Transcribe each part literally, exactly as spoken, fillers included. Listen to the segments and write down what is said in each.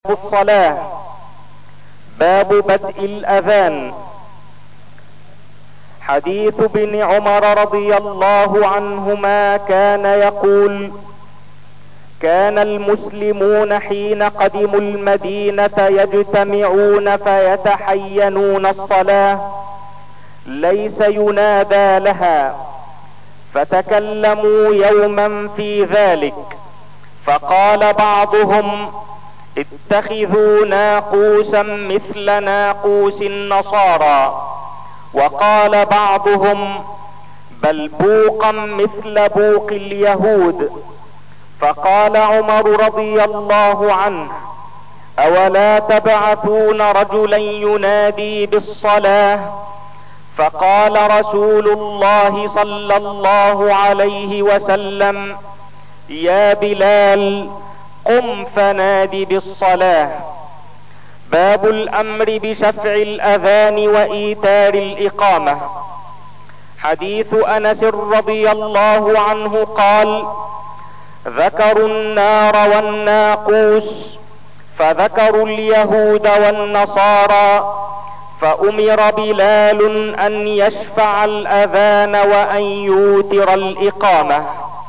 الصلاة. باب بدء الأذان. حديث ابن عمر رضي الله عنهما كان يقول: كان المسلمون حين قدموا المدينة يجتمعون فيتحينون الصلاة ليس ينادى لها، فتكلموا يوما في ذلك، فقال بعضهم: اتخذوا ناقوسا مثل ناقوس النصارى، وقال بعضهم: بل بوقا مثل بوق اليهود. فقال عمر رضي الله عنه: اولا تبعثون رجلا ينادي بالصلاة؟ فقال رسول الله صلى الله عليه وسلم: يا بلال قم فنادي بالصلاة. باب الامر بشفع الاذان وايتار الاقامة. حديث انس رضي الله عنه قال: ذكروا النار والناقوس، فذكروا اليهود والنصارى، فامر بلال ان يشفع الاذان وان يوتر الاقامة.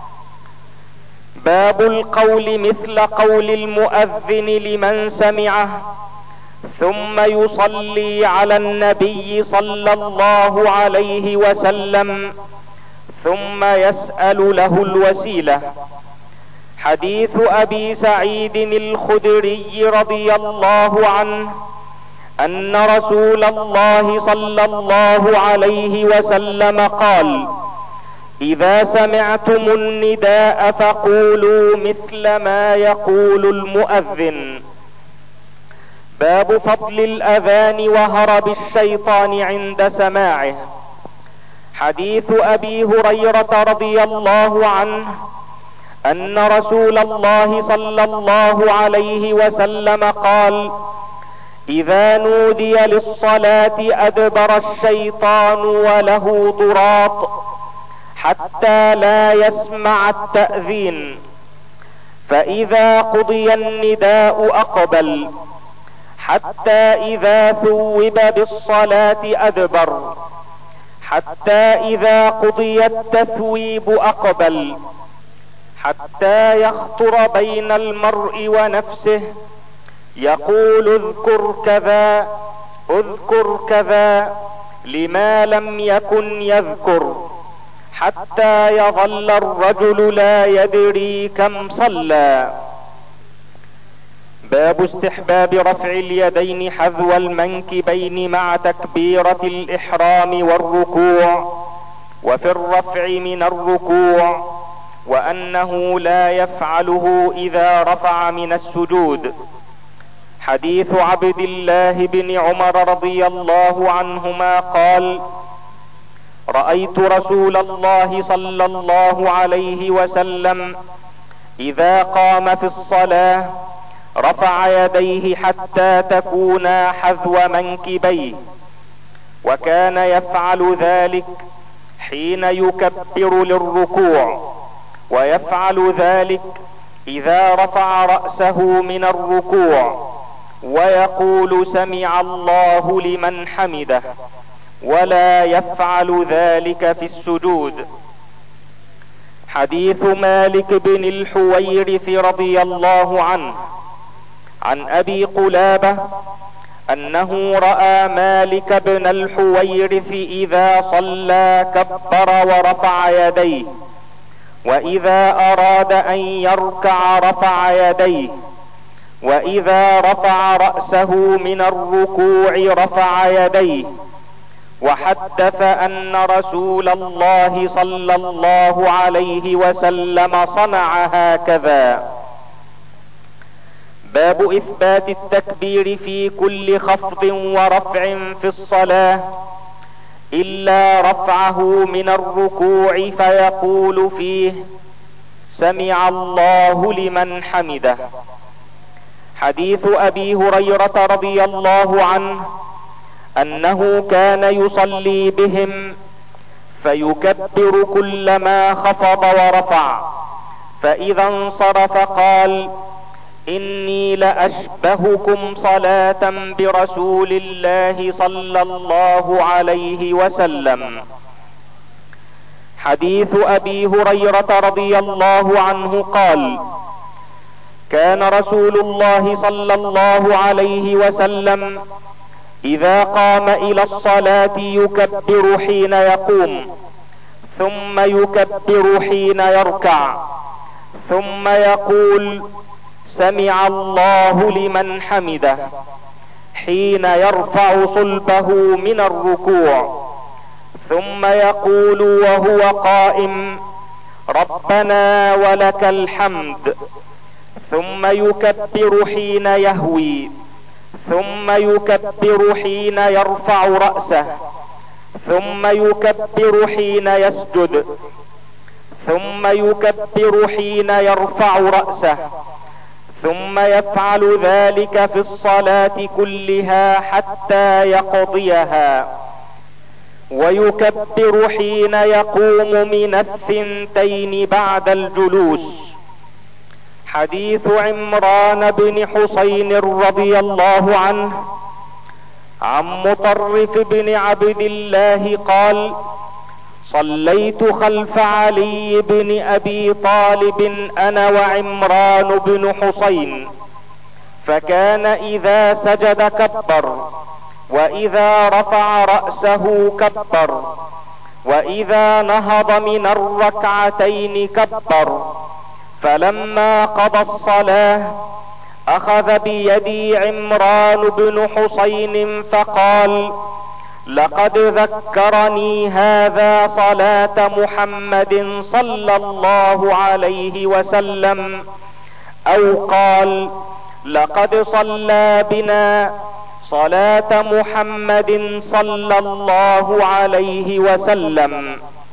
باب القول مثل قول المؤذن لمن سمعه، ثم يصلي على النبي صلى الله عليه وسلم، ثم يسأل له الوسيلة. حديث ابي سعيد الخدري رضي الله عنه ان رسول الله صلى الله عليه وسلم قال: اذا سمعتم النداء فقولوا مثل ما يقول المؤذن. باب فضل الاذان وهرب الشيطان عند سماعه. حديث ابي هريرة رضي الله عنه ان رسول الله صلى الله عليه وسلم قال: اذا نودي للصلاة ادبر الشيطان وله ضراط حتى لا يسمع التأذين، فاذا قضي النداء اقبل، حتى اذا ثوب بالصلاة ادبر، حتى اذا قضي التثويب اقبل، حتى يخطر بين المرء ونفسه يقول: اذكر كذا اذكر كذا، لما لم يكن يذكر، حتى يظل الرجل لا يدري كم صلى. باب استحباب رفع اليدين حذو المنكبين مع تكبيرة الاحرام والركوع، وفي الرفع من الركوع، وانه لا يفعله اذا رفع من السجود. حديث عبد الله بن عمر رضي الله عنهما قال: رأيت رسول الله صلى الله عليه وسلم اذا قام في الصلاة رفع يديه حتى تكونا حذو منكبيه، وكان يفعل ذلك حين يكبر للركوع، ويفعل ذلك اذا رفع رأسه من الركوع، ويقول: سمع الله لمن حمده، ولا يفعل ذلك في السجود. حديث مالك بن الحويرث رضي الله عنه عن ابي قلابة انه رأى مالك بن الحويرث اذا صلى كبر ورفع يديه، واذا اراد ان يركع رفع يديه، واذا رفع رأسه من الركوع رفع يديه. وحدث ان رسول الله صلى الله عليه وسلم صنع هكذا. باب اثبات التكبير في كل خفض ورفع في الصلاة، الا رفعه من الركوع فيقول فيه: سمع الله لمن حمده. حديث ابي هريرة رضي الله عنه انه كان يصلي بهم فيكبر كلما خفض ورفع، فاذا انصرف قال: اني لاشبهكم صلاة برسول الله صلى الله عليه وسلم. حديث ابي هريرة رضي الله عنه قال: كان رسول الله صلى الله عليه وسلم اذا قام الى الصلاة يكبر حين يقوم، ثم يكبر حين يركع، ثم يقول: سمع الله لمن حمده، حين يرفع صلبه من الركوع، ثم يقول وهو قائم: ربنا ولك الحمد، ثم يكبر حين يهوي، ثم يكبر حين يرفع رأسه، ثم يكبر حين يسجد، ثم يكبر حين يرفع رأسه، ثم يفعل ذلك في الصلاة كلها حتى يقضيها، ويكبر حين يقوم من الثنتين بعد الجلوس. حديث عمران بن حسين رضي الله عنه عن مطرف بن عبد الله قال: صليت خلف علي بن ابي طالب انا وعمران بن حسين، فكان اذا سجد كبر، واذا رفع رأسه كبر، واذا نهض من الركعتين كبر. فلما قضى الصلاة اخذ بيدي عمران بن حسين فقال: لقد ذكرني هذا صلاة محمد صلى الله عليه وسلم، او قال: لقد صلى بنا صلاة محمد صلى الله عليه وسلم.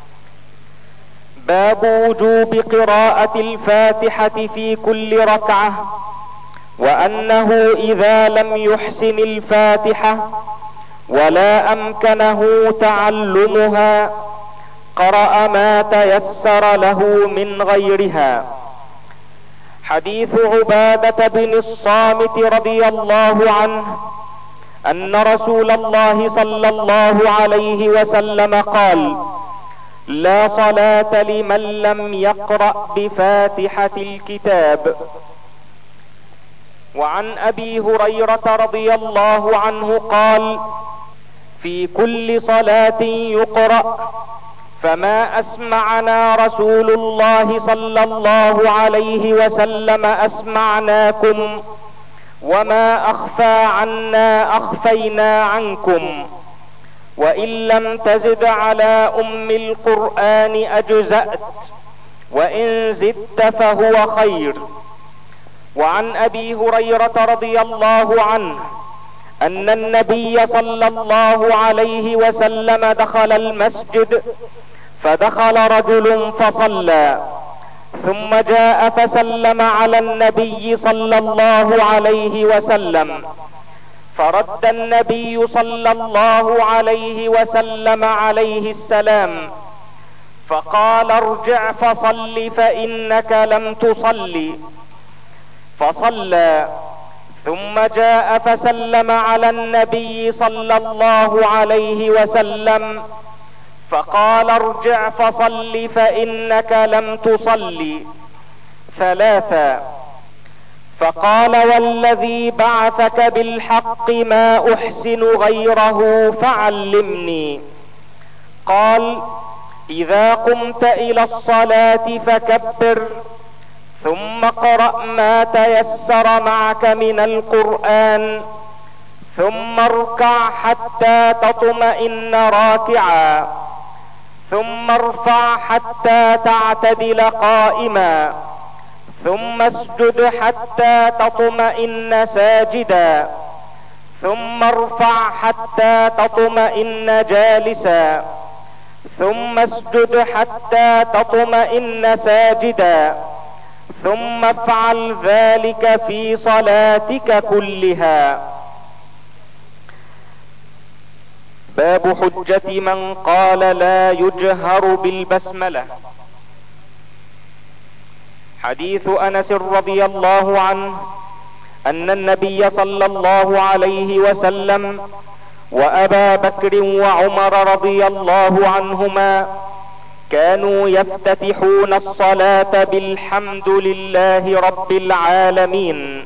باب وجوب قراءة الفاتحة في كل ركعة، وانه اذا لم يحسن الفاتحة ولا امكنه تعلمها قرأ ما تيسر له من غيرها. حديث عبادة بن الصامت رضي الله عنه ان رسول الله صلى الله عليه وسلم قال: لا صلاة لمن لم يقرأ بفاتحة الكتاب. وعن ابي هريرة رضي الله عنه قال: في كل صلاة يقرأ، فما اسمعنا رسول الله صلى الله عليه وسلم اسمعناكم، وما اخفى عنا اخفينا عنكم، وان لم تزد على ام القرآن اجزأت، وان زدت فهو خير. وعن ابي هريرة رضي الله عنه ان النبي صلى الله عليه وسلم دخل المسجد، فدخل رجل فصلى، ثم جاء فسلم على النبي صلى الله عليه وسلم، فرد النبي صلى الله عليه وسلم عليه السلام، فقال: ارجع فصل فانك لم تصل. فصلى، ثم جاء فسلم على النبي صلى الله عليه وسلم، فقال: ارجع فصل فانك لم تصل ثلاثا. فقال: والذي بعثك بالحق ما احسن غيره فعلمني. قال: اذا قمت الى الصلاة فكبر، ثم اقرأ ما تيسر معك من القرآن، ثم اركع حتى تطمئن راكعا، ثم ارفع حتى تعتدل قائما، ثم اسجد حتى تطمئن ساجدا، ثم ارفع حتى تطمئن جالسا، ثم اسجد حتى تطمئن ساجدا، ثم افعل ذلك في صلاتك كلها. باب حجة من قال لا يجهر بالبسملة. حديث انس رضي الله عنه ان النبي صلى الله عليه وسلم وابا بكر وعمر رضي الله عنهما كانوا يفتتحون الصلاة بالحمد لله رب العالمين.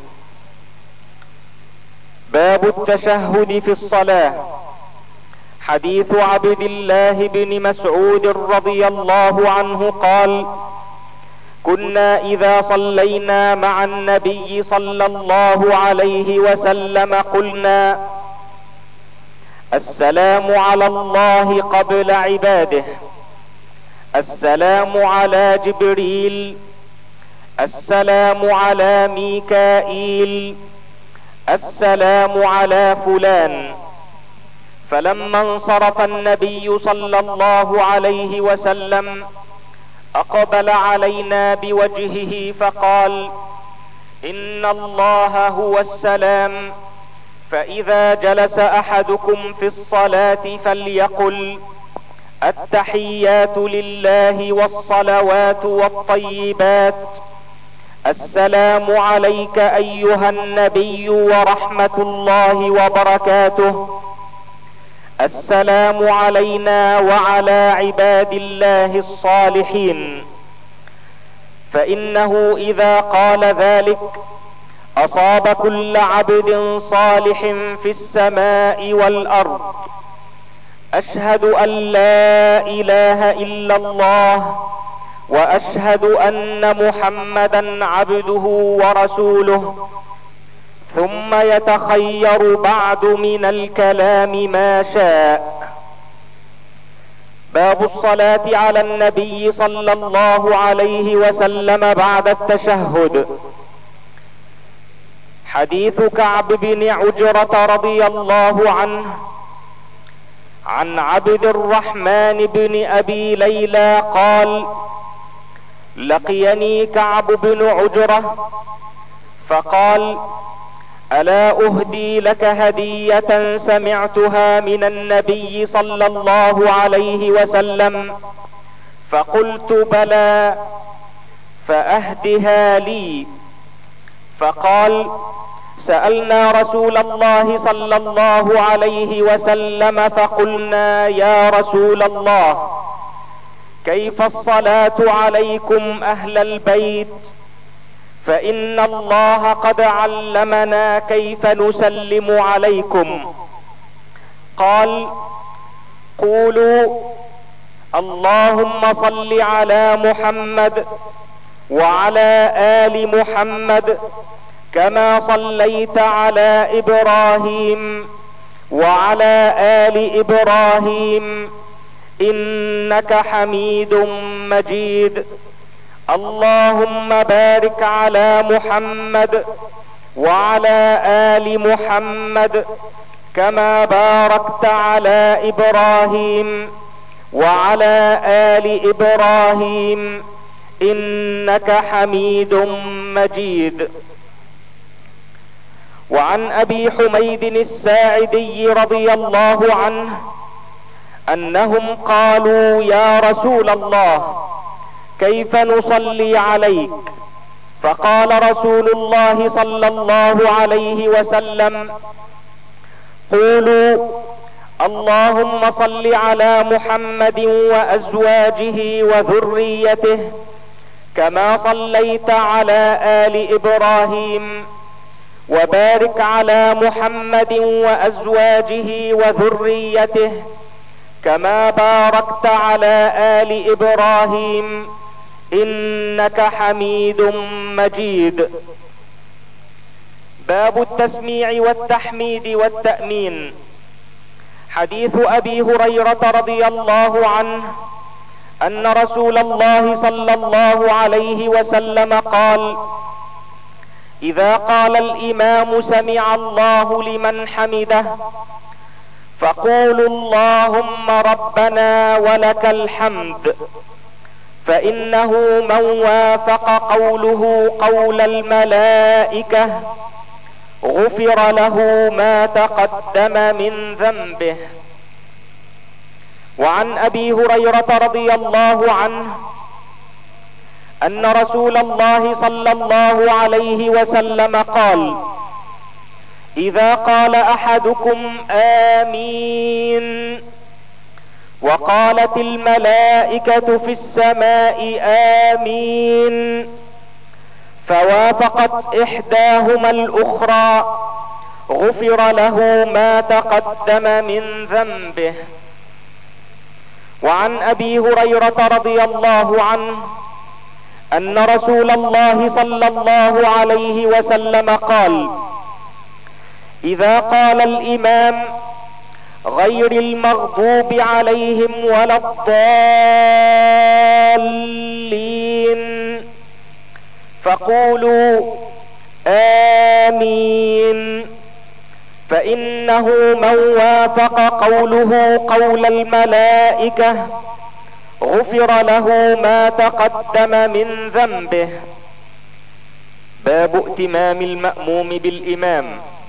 باب التشهد في الصلاة. حديث عبد الله بن مسعود رضي الله عنه قال: كنا اذا صلينا مع النبي صلى الله عليه وسلم قلنا: السلام على الله قبل عباده، السلام على جبريل، السلام على ميكائيل، السلام على فلان. فلما انصرف النبي صلى الله عليه وسلم اقبل علينا بوجهه فقال: ان الله هو السلام، فاذا جلس احدكم في الصلاة فليقل: التحيات لله والصلوات والطيبات، السلام عليك ايها النبي ورحمة الله وبركاته، السلام علينا وعلى عباد الله الصالحين. فانه اذا قال ذلك اصاب كل عبد صالح في السماء والارض. اشهد ان لا اله الا الله واشهد ان محمدا عبده ورسوله. ثم يتخير بعد من الكلام ما شاء. باب الصلاة على النبي صلى الله عليه وسلم بعد التشهد. حديث كعب بن عجرة رضي الله عنه عن عبد الرحمن بن ابي ليلى قال: لقيني كعب بن عجرة فقال: الا اهدي لك هدية سمعتها من النبي صلى الله عليه وسلم؟ فقلت: بلى، فاهدها لي. فقال: سألنا رسول الله صلى الله عليه وسلم فقلنا: يا رسول الله، كيف الصلاة عليكم اهل البيت؟ فان الله قد علمنا كيف نسلم عليكم. قال: قولوا: اللهم صل على محمد وعلى آل محمد كما صليت على ابراهيم وعلى آل ابراهيم انك حميد مجيد. اللهم بارك على محمد وعلى آل محمد كما باركت على ابراهيم وعلى آل ابراهيم انك حميد مجيد. وعن ابي حميد الساعدي رضي الله عنه انهم قالوا: يا رسول الله، كيف نصلي عليك؟ فقال رسول الله صلى الله عليه وسلم: قولوا: اللهم صل على محمد وازواجه وذريته كما صليت على آل ابراهيم، وبارك على محمد وازواجه وذريته كما باركت على آل ابراهيم انك حميد مجيد. باب التسميع والتحميد والتأمين. حديث ابي هريرة رضي الله عنه ان رسول الله صلى الله عليه وسلم قال: اذا قال الامام سمع الله لمن حمده فقولوا اللهم ربنا ولك الحمد، فانه من وافق قوله قول الملائكة غفر له ما تقدم من ذنبه. وعن ابي هريرة رضي الله عنه ان رسول الله صلى الله عليه وسلم قال: اذا قال احدكم امين وقالت الملائكة في السماء امين فوافقت احداهما الاخرى غفر له ما تقدم من ذنبه. وعن ابي هريرة رضي الله عنه ان رسول الله صلى الله عليه وسلم قال: اذا قال الامام غير المغضوب عليهم ولا الضالين فقولوا امين، فانه من وافق قوله قول الملائكة غفر له ما تقدم من ذنبه. باب ائتمام المأموم بالامام.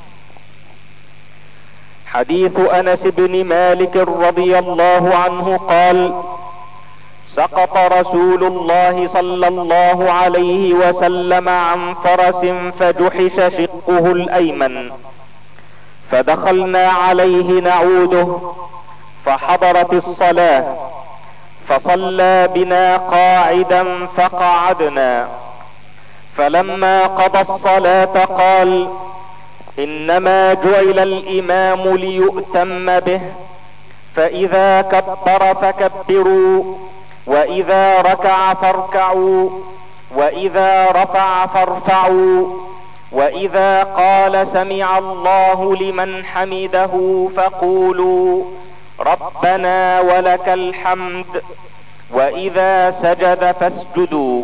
حديث انس بن مالك رضي الله عنه قال: سقط رسول الله صلى الله عليه وسلم عن فرس فجحش شقه الايمن، فدخلنا عليه نعوده فحضرت الصلاة فصلى بنا قاعدا فقعدنا، فلما قضى الصلاة قال: انما جعل الامام ليؤتم به، فاذا كبر فكبروا، واذا ركع فاركعوا، واذا رفع فارفعوا، واذا قال سمع الله لمن حمده فقولوا ربنا ولك الحمد، واذا سجد فاسجدوا.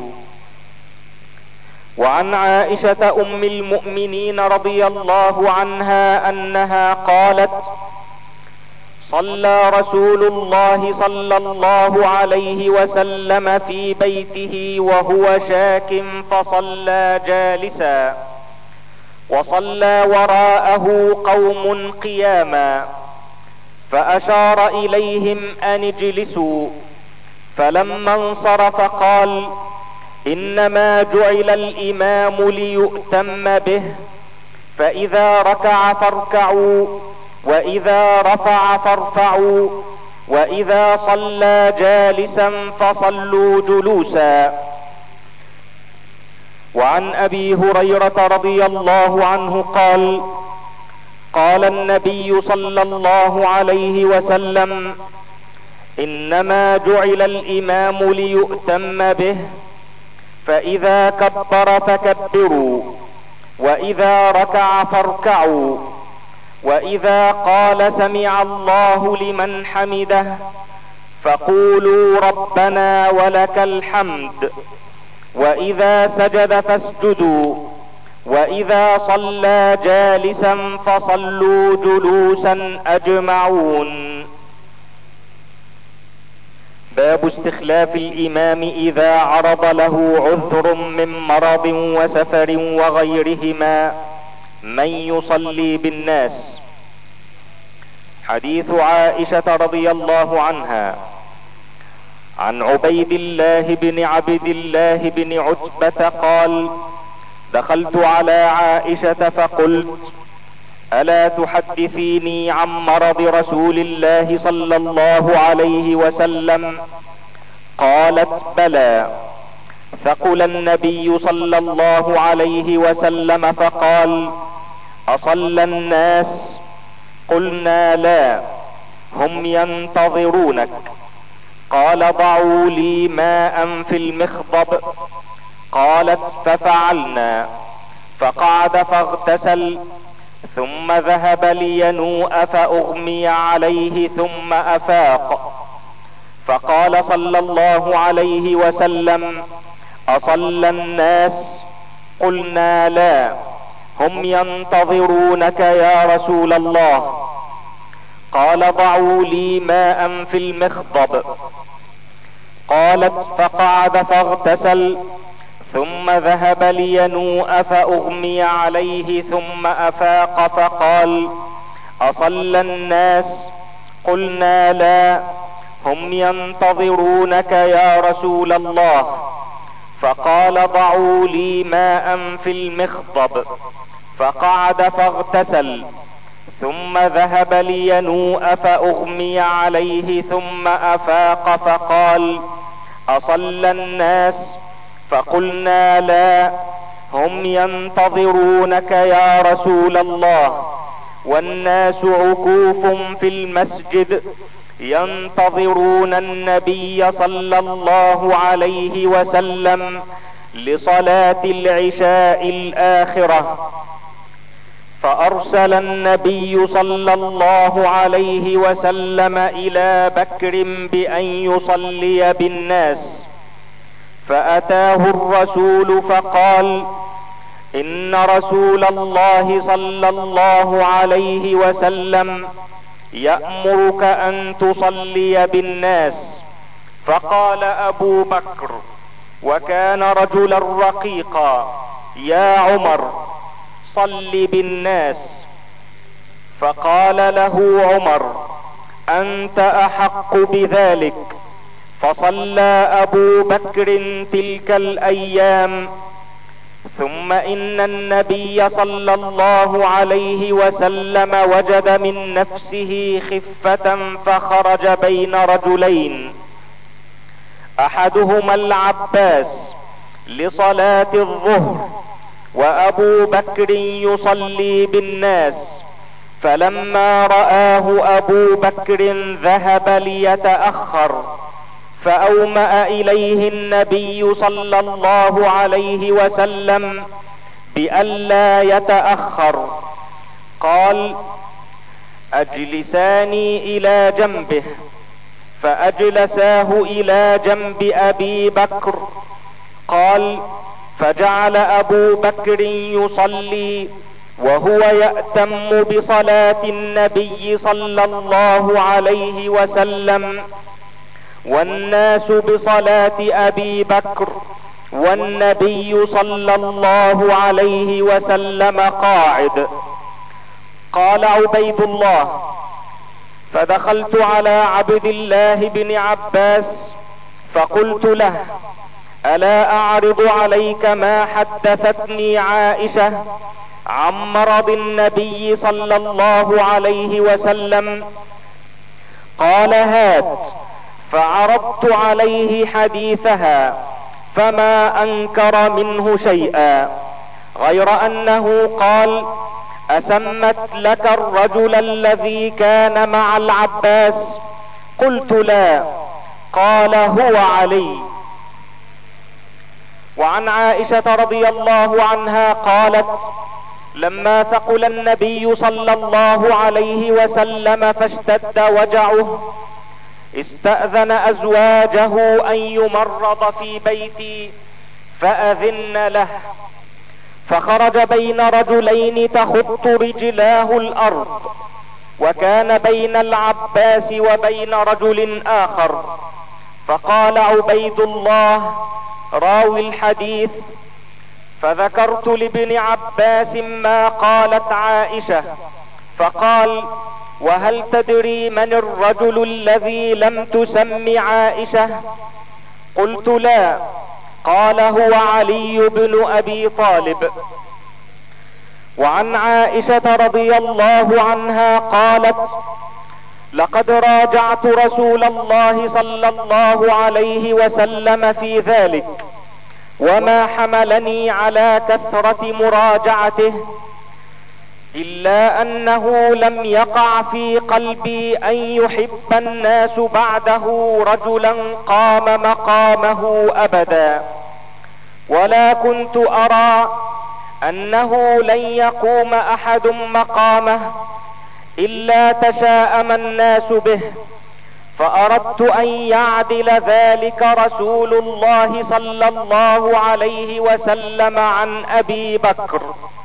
وعن عائشة ام المؤمنين رضي الله عنها انها قالت: صلى رسول الله صلى الله عليه وسلم في بيته وهو شاك فصلى جالسا، وصلى وراءه قوم قياما، فاشار اليهم ان اجلسوا، فلما انصرف قال: انما جعل الامام ليؤتم به، فاذا ركع فاركعوا، واذا رفع فارفعوا، واذا صلى جالسا فصلوا جلوسا. وعن ابي هريرة رضي الله عنه قال: قال النبي صلى الله عليه وسلم: انما جعل الامام ليؤتم به، فاذا كبر فكبروا، واذا ركع فاركعوا، واذا قال سمع الله لمن حمده فقولوا ربنا ولك الحمد، واذا سجد فاسجدوا، واذا صلى جالسا فصلوا جلوسا اجمعون. باب استخلاف الامام اذا عرض له عذر من مرض وسفر وغيرهما من يصلي بالناس. حديث عائشة رضي الله عنها عن عبيد الله بن عبد الله بن عتبة قال: دخلت على عائشة فقلت: الا تحدثيني عن مرض رسول الله صلى الله عليه وسلم؟ قالت: بلى. ثقل النبي صلى الله عليه وسلم فقال: اصلى الناس؟ قلنا: لا، هم ينتظرونك. قال: ضعوا لي ماء في المخضب. قالت: ففعلنا، فقعد فاغتسل، ثم ذهب لينوء فاغمي عليه ثم افاق، فقال صلى الله عليه وسلم: اصلى الناس؟ قلنا: لا، هم ينتظرونك يا رسول الله. قال: ضعوا لي ماء في المخضب. قالت: فقعد فاغتسل، ثم ذهب لينوء فاغمي عليه ثم افاق، فقال: اصلى الناس؟ قلنا: لا، هم ينتظرونك يا رسول الله. فقال: ضعوا لي ماء في المخضب. فقعد فاغتسل، ثم ذهب لينوء فاغمي عليه، ثم افاق فقال: اصلى الناس؟ فقلنا: لا، هم ينتظرونك يا رسول الله، والناس عكوف في المسجد ينتظرون النبي صلى الله عليه وسلم لصلاة العشاء الاخرة. فارسل النبي صلى الله عليه وسلم الى بكر بان يصلي بالناس، فاتاه الرسول فقال: ان رسول الله صلى الله عليه وسلم يأمرك ان تصلي بالناس. فقال ابو بكر، وكان رجلا رقيقا: يا عمر، صل بالناس. فقال له عمر: انت احق بذلك. فصلى ابو بكر تلك الايام. ثم ان النبي صلى الله عليه وسلم وجد من نفسه خفة فخرج بين رجلين، احدهما العباس لصلاة الظهر، وابو بكر يصلي بالناس. فلما رآه ابو بكر ذهب ليتأخر، فاومأ اليه النبي صلى الله عليه وسلم بألا يتأخر. قال: اجلساني الى جنبه. فاجلساه الى جنب ابي بكر. قال: فجعل ابو بكر يصلي وهو يأتم بصلاة النبي صلى الله عليه وسلم، والناس بصلاة ابي بكر، والنبي صلى الله عليه وسلم قاعد. قال عبيد الله: فدخلت على عبد الله بن عباس فقلت له: الا اعرض عليك ما حدثتني عائشة عن مرض النبي صلى الله عليه وسلم؟ قال: هات. فعرضت عليه حديثها فما انكر منه شيئا، غير انه قال: اسمت لك الرجل الذي كان مع العباس؟ قلت: لا. قال: هو علي. وعن عائشة رضي الله عنها قالت: لما ثقل النبي صلى الله عليه وسلم فاشتد وجعه، استأذن ازواجه ان يمرض في بيتي فاذن له، فخرج بين رجلين تخط رجلاه الارض، وكان بين العباس وبين رجل اخر. فقال عبيد الله راوي الحديث: فذكرت لابن عباس ما قالت عائشة، فقال: وهل تدري من الرجل الذي لم تسم عائشة؟ قلت: لا. قال: هو علي بن ابي طالب. وعن عائشة رضي الله عنها قالت: لقد راجعت رسول الله صلى الله عليه وسلم في ذلك، وما حملني على كثرة مراجعته الا انه لم يقع في قلبي ان يحب الناس بعده رجلا قام مقامه ابدا، ولا كنت ارى انه لن يقوم احد مقامه الا تشاءم الناس به، فاردت ان يعدل ذلك رسول الله صلى الله عليه وسلم عن ابي بكر.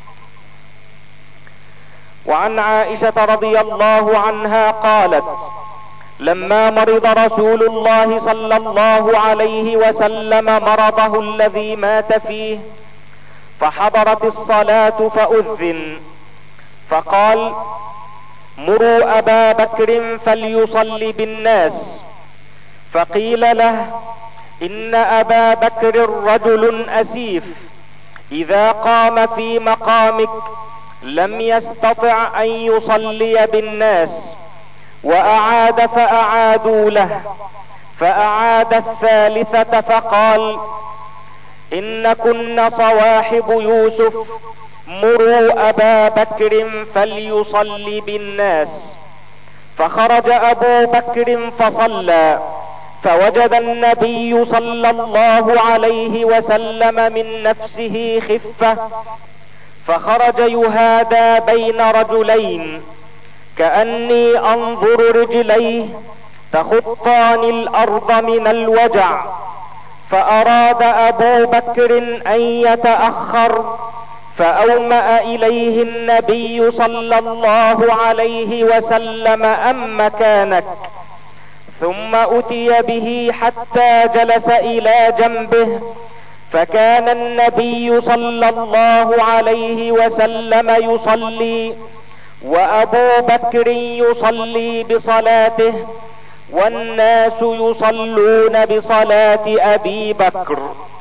وعن عائشة رضي الله عنها قالت: لما مرض رسول الله صلى الله عليه وسلم مرضه الذي مات فيه، فحضرت الصلاة فأذن، فقال: مروا ابا بكر فليصلي بالناس. فقيل له: ان ابا بكر رجل اسيف، اذا قام في مقامك لم يستطع ان يصلي بالناس، واعاد فاعادوا له، فاعاد الثالثة فقال: ان كن صواحب يوسف، مروا ابا بكر فليصلي بالناس. فخرج ابو بكر فصلى، فوجد النبي صلى الله عليه وسلم من نفسه خفة، فخرج يهادى بين رجلين، كأني انظر رجليه تخطان الارض من الوجع. فاراد ابو بكر ان يتأخر، فاومأ اليه النبي صلى الله عليه وسلم: ام مكانك. ثم اتي به حتى جلس الى جنبه، فكان النبي صلى الله عليه وسلم يصلي، وابو بكر يصلي بصلاته، والناس يصلون بصلاة ابي بكر.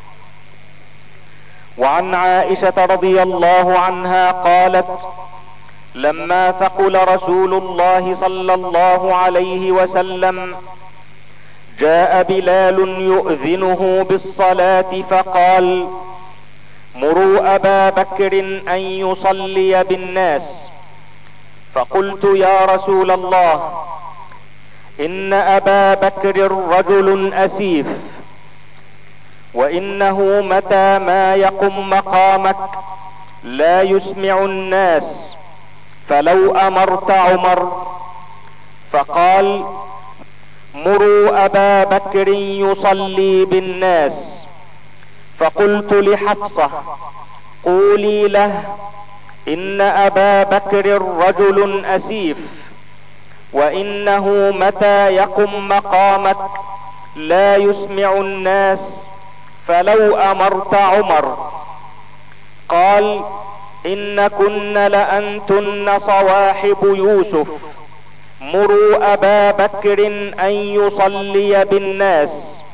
وعن عائشة رضي الله عنها قالت: لما ثقل رسول الله صلى الله عليه وسلم، جاء بلال يؤذنه بالصلاة فقال: مروا ابا بكر ان يصلي بالناس. فقلت: يا رسول الله، ان ابا بكر رجل اسيف، وانه متى ما يقم مقامك لا يسمع الناس، فلو امرت عمر. فقال: مروا ابا بكر يصلي بالناس. فقلت لحفصة: قولي له ان ابا بكر رجل اسيف، وانه متى يقم مقامك لا يسمع الناس، فلو امرت عمر. قال: ان كن لانتن صواحب يوسف، مروا ابا بكر ان يصلي بالناس.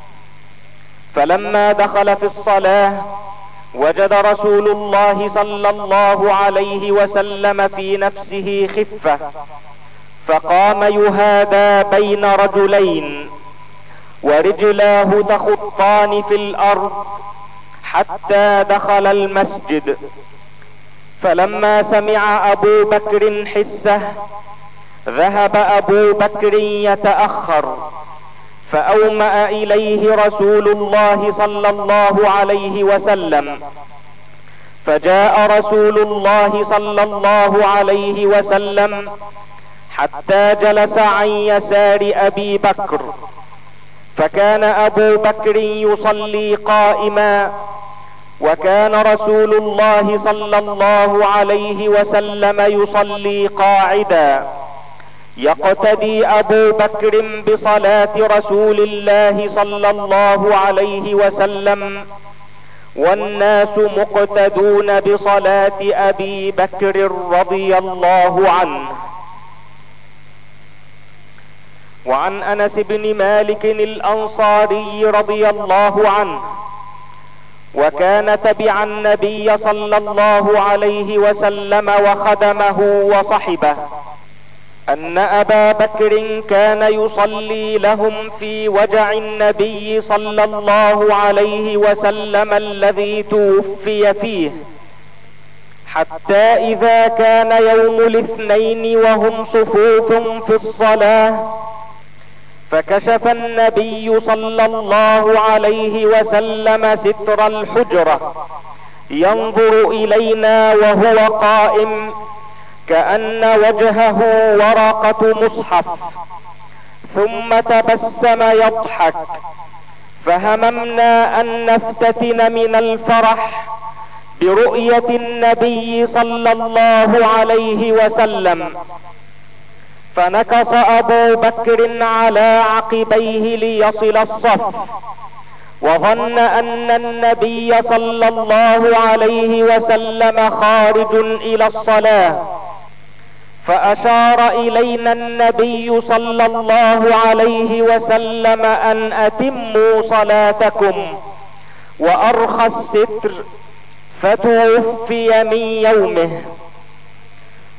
فلما دخل في الصلاة وجد رسول الله صلى الله عليه وسلم في نفسه خفة، فقام يهادى بين رجلين، ورجلاه تخطان في الارض، حتى دخل المسجد. فلما سمع ابو بكر حسه، ذهب ابو بكر يتأخر، فاومأ اليه رسول الله صلى الله عليه وسلم. فجاء رسول الله صلى الله عليه وسلم حتى جلس عن يسار ابي بكر، فكان ابو بكر يصلي قائما، وكان رسول الله صلى الله عليه وسلم يصلي قاعدا، يقتدي ابو بكر بصلاة رسول الله صلى الله عليه وسلم، والناس مقتدون بصلاة ابي بكر رضي الله عنه. وعن انس بن مالك الانصاري رضي الله عنه، وكان تبع النبي صلى الله عليه وسلم وخدمه وصحبه، ان ابا بكر كان يصلي لهم في وجع النبي صلى الله عليه وسلم الذي توفي فيه، حتى اذا كان يوم الاثنين وهم صفوف في الصلاة، فكشف النبي صلى الله عليه وسلم ستر الحجرة، ينظر الينا وهو قائم، كأن وجهه ورقة مصحف، ثم تبسم يضحك، فهممنا ان نفتتن من الفرح برؤية النبي صلى الله عليه وسلم. فنكص ابو بكر على عقبيه ليصل الصف، وظن ان النبي صلى الله عليه وسلم خارج الى الصلاة، فاشار الينا النبي صلى الله عليه وسلم ان اتموا صلاتكم، وارخى الستر، فتوفي من يومه.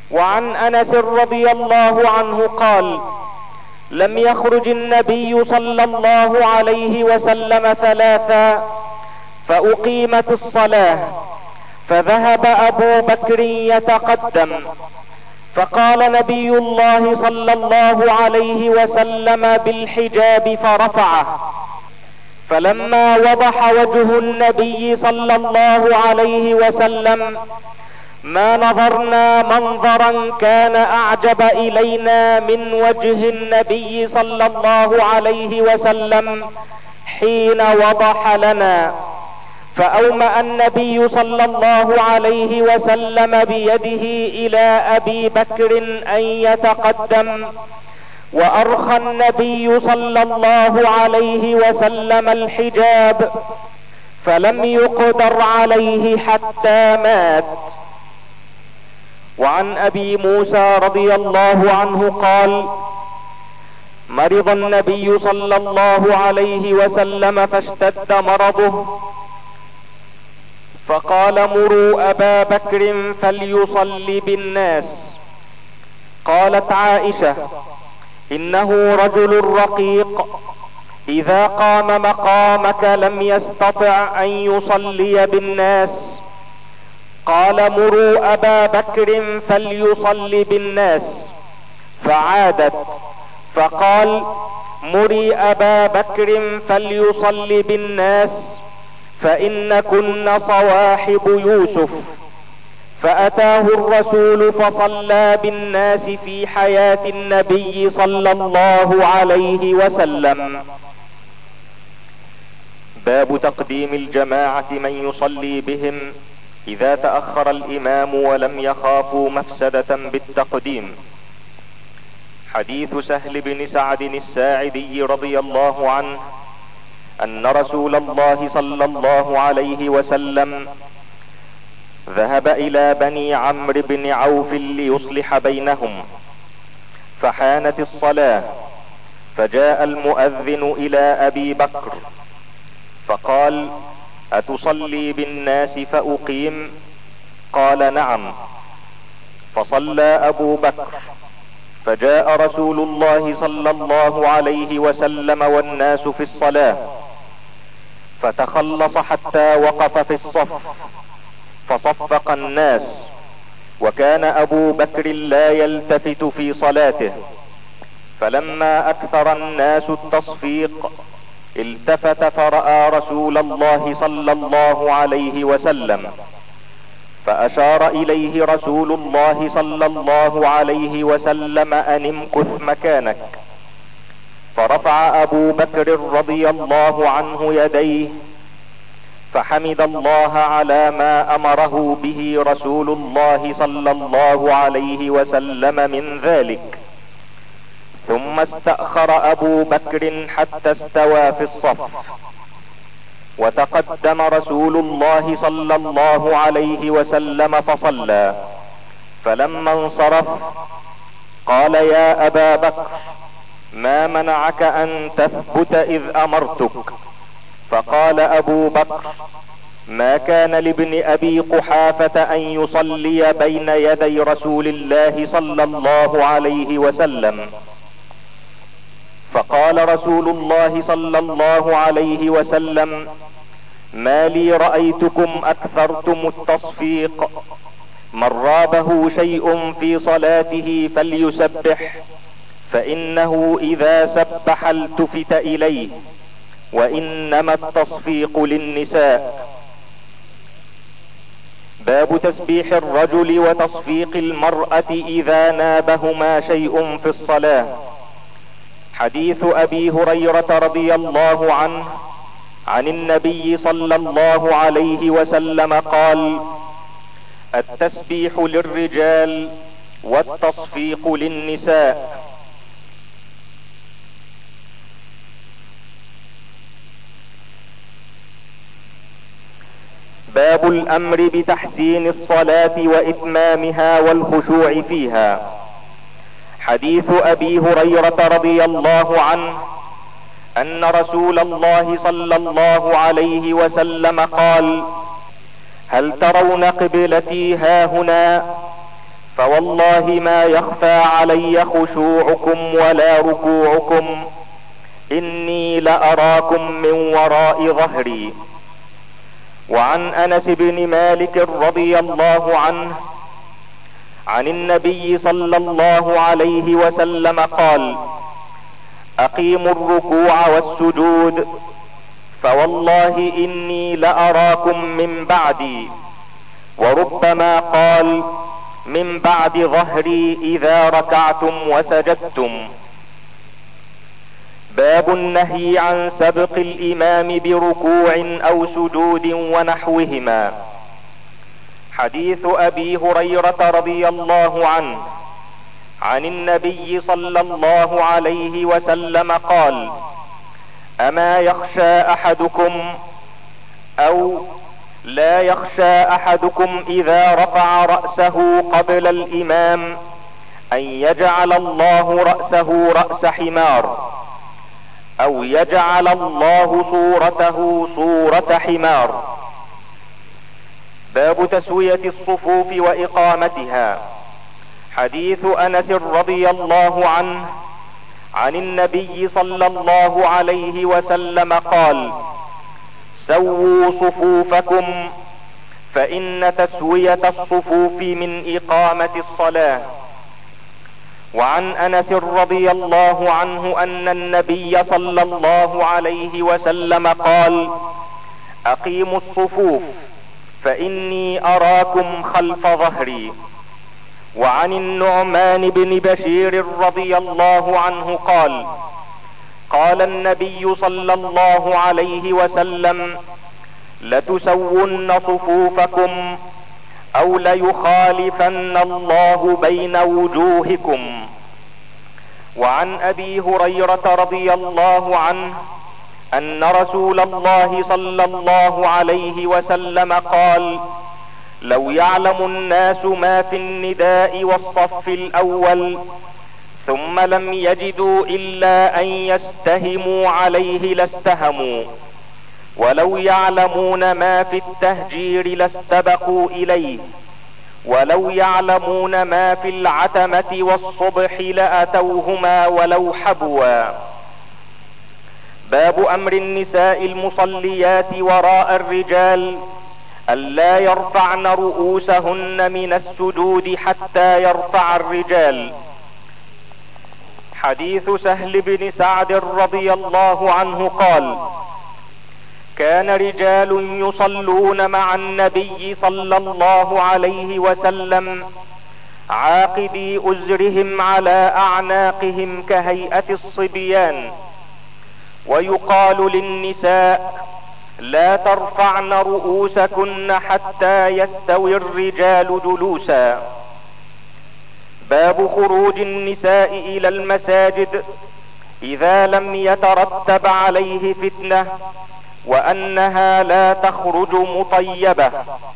وعن انس رضي الله عنه قال: لم يخرج النبي صلى الله عليه وسلم ثلاثا فاقيمت الصلاة فذهب ابو بكر يتقدم، فقال نبي الله صلى الله عليه وسلم بالحجاب فرفعه، فلما وضح وجه النبي صلى الله عليه وسلم ما نظرنا منظرا كان اعجب الينا من وجه النبي صلى الله عليه وسلم حين وضح لنا، فاومأ النبي صلى الله عليه وسلم بيده الى ابي بكر ان يتقدم، وارخى النبي صلى الله عليه وسلم الحجاب فلم يقدر عليه حتى مات. وعن ابي موسى رضي الله عنه قال: مرض النبي صلى الله عليه وسلم فاشتد مرضه، فقال: مروا ابا بكر فليصلي بالناس. قالت عائشة: انه رجل رقيق اذا قام مقامك لم يستطع ان يصلي بالناس. قال: مروا ابا بكر فليصلي بالناس، فعادت فقال: مري ابا بكر فليصلي بالناس فانكن صواحب يوسف. فاتاه الرسول فصلى بالناس في حياة النبي صلى الله عليه وسلم. باب تقديم الجماعة من يصلي بهم اذا تأخر الامام ولم يخافوا مفسدة بالتقديم. حديث سهل بن سعد الساعدي رضي الله عنه ان رسول الله صلى الله عليه وسلم ذهب الى بني عمرو بن عوف ليصلح بينهم، فحانت الصلاة، فجاء المؤذن الى ابي بكر فقال: اتصلي بالناس فاقيم؟ قال: نعم. فصلى ابو بكر، فجاء رسول الله صلى الله عليه وسلم والناس في الصلاة، فتخلص حتى وقف في الصف فصفق الناس، وكان ابو بكر لا يلتفت في صلاته، فلما اكثر الناس التصفيق التفت فرأى رسول الله صلى الله عليه وسلم، فاشار اليه رسول الله صلى الله عليه وسلم ان امكث مكانك، فرفع ابو بكر رضي الله عنه يديه فحمد الله على ما امره به رسول الله صلى الله عليه وسلم من ذلك، ثم استأخر ابو بكر حتى استوى في الصف، وتقدم رسول الله صلى الله عليه وسلم فصلى، فلما انصرف قال: يا ابا بكر ما منعك ان تثبت اذ امرتك؟ فقال ابو بكر: ما كان لابن ابي قحافة ان يصلي بين يدي رسول الله صلى الله عليه وسلم. فقال رسول الله صلى الله عليه وسلم: ما لي رأيتكم اكثرتم التصفيق، من رابه شيء في صلاته فليسبح، فانه اذا سبح التفت اليه، وانما التصفيق للنساء. باب تسبيح الرجل وتصفيق المرأة اذا نابهما شيء في الصلاة. حديث ابي هريرة رضي الله عنه عن النبي صلى الله عليه وسلم قال: التسبيح للرجال والتصفيق للنساء. باب الامر بتحسين الصلاة واتمامها والخشوع فيها. حديث ابي هريرة رضي الله عنه ان رسول الله صلى الله عليه وسلم قال: هل ترون قبلتي هاهنا؟ فوالله ما يخفى علي خشوعكم ولا ركوعكم، اني لأراكم من وراء ظهري. وعن انس بن مالك رضي الله عنه عن النبي صلى الله عليه وسلم قال: اقيموا الركوع والسجود، فوالله اني لأراكم من بعدي. وربما قال: من بعد ظهري اذا ركعتم وسجدتم. باب النهي عن سبق الامام بركوع او سجود ونحوهما. حديث ابي هريرة رضي الله عنه عن النبي صلى الله عليه وسلم قال: اما يخشى احدكم او لا يخشى احدكم اذا رفع رأسه قبل الامام ان يجعل الله رأسه رأس حمار، او يجعل الله صورته صورة حمار. باب تسوية الصفوف واقامتها. حديث انس رضي الله عنه عن النبي صلى الله عليه وسلم قال: سووا صفوفكم، فان تسوية الصفوف من اقامة الصلاة. وعن انس رضي الله عنه ان النبي صلى الله عليه وسلم قال: اقيموا الصفوف فاني اراكم خلف ظهري. وعن النعمان بن بشير رضي الله عنه قال: قال النبي صلى الله عليه وسلم: لتسون صفوفكم او ليخالفن الله بين وجوهكم. وعن ابي هريرة رضي الله عنه ان رسول الله صلى الله عليه وسلم قال: لو يعلم الناس ما في النداء والصف الاول ثم لم يجدوا الا ان يستهموا عليه لاستهموا، ولو يعلمون ما في التهجير لاستبقوا اليه، ولو يعلمون ما في العتمة والصبح لاتوهما ولو حبوا. باب امر النساء المصليات وراء الرجال الا يرفعن رؤوسهن من السجود حتى يرفع الرجال. حديث سهل بن سعد رضي الله عنه قال: كان رجال يصلون مع النبي صلى الله عليه وسلم عاقدي ازرهم على اعناقهم كهيئة الصبيان، ويقال للنساء: لا ترفعن رؤوسكن حتى يستوي الرجال جلوسا. باب خروج النساء الى المساجد اذا لم يترتب عليه فتنة، وانها لا تخرج مطيبة.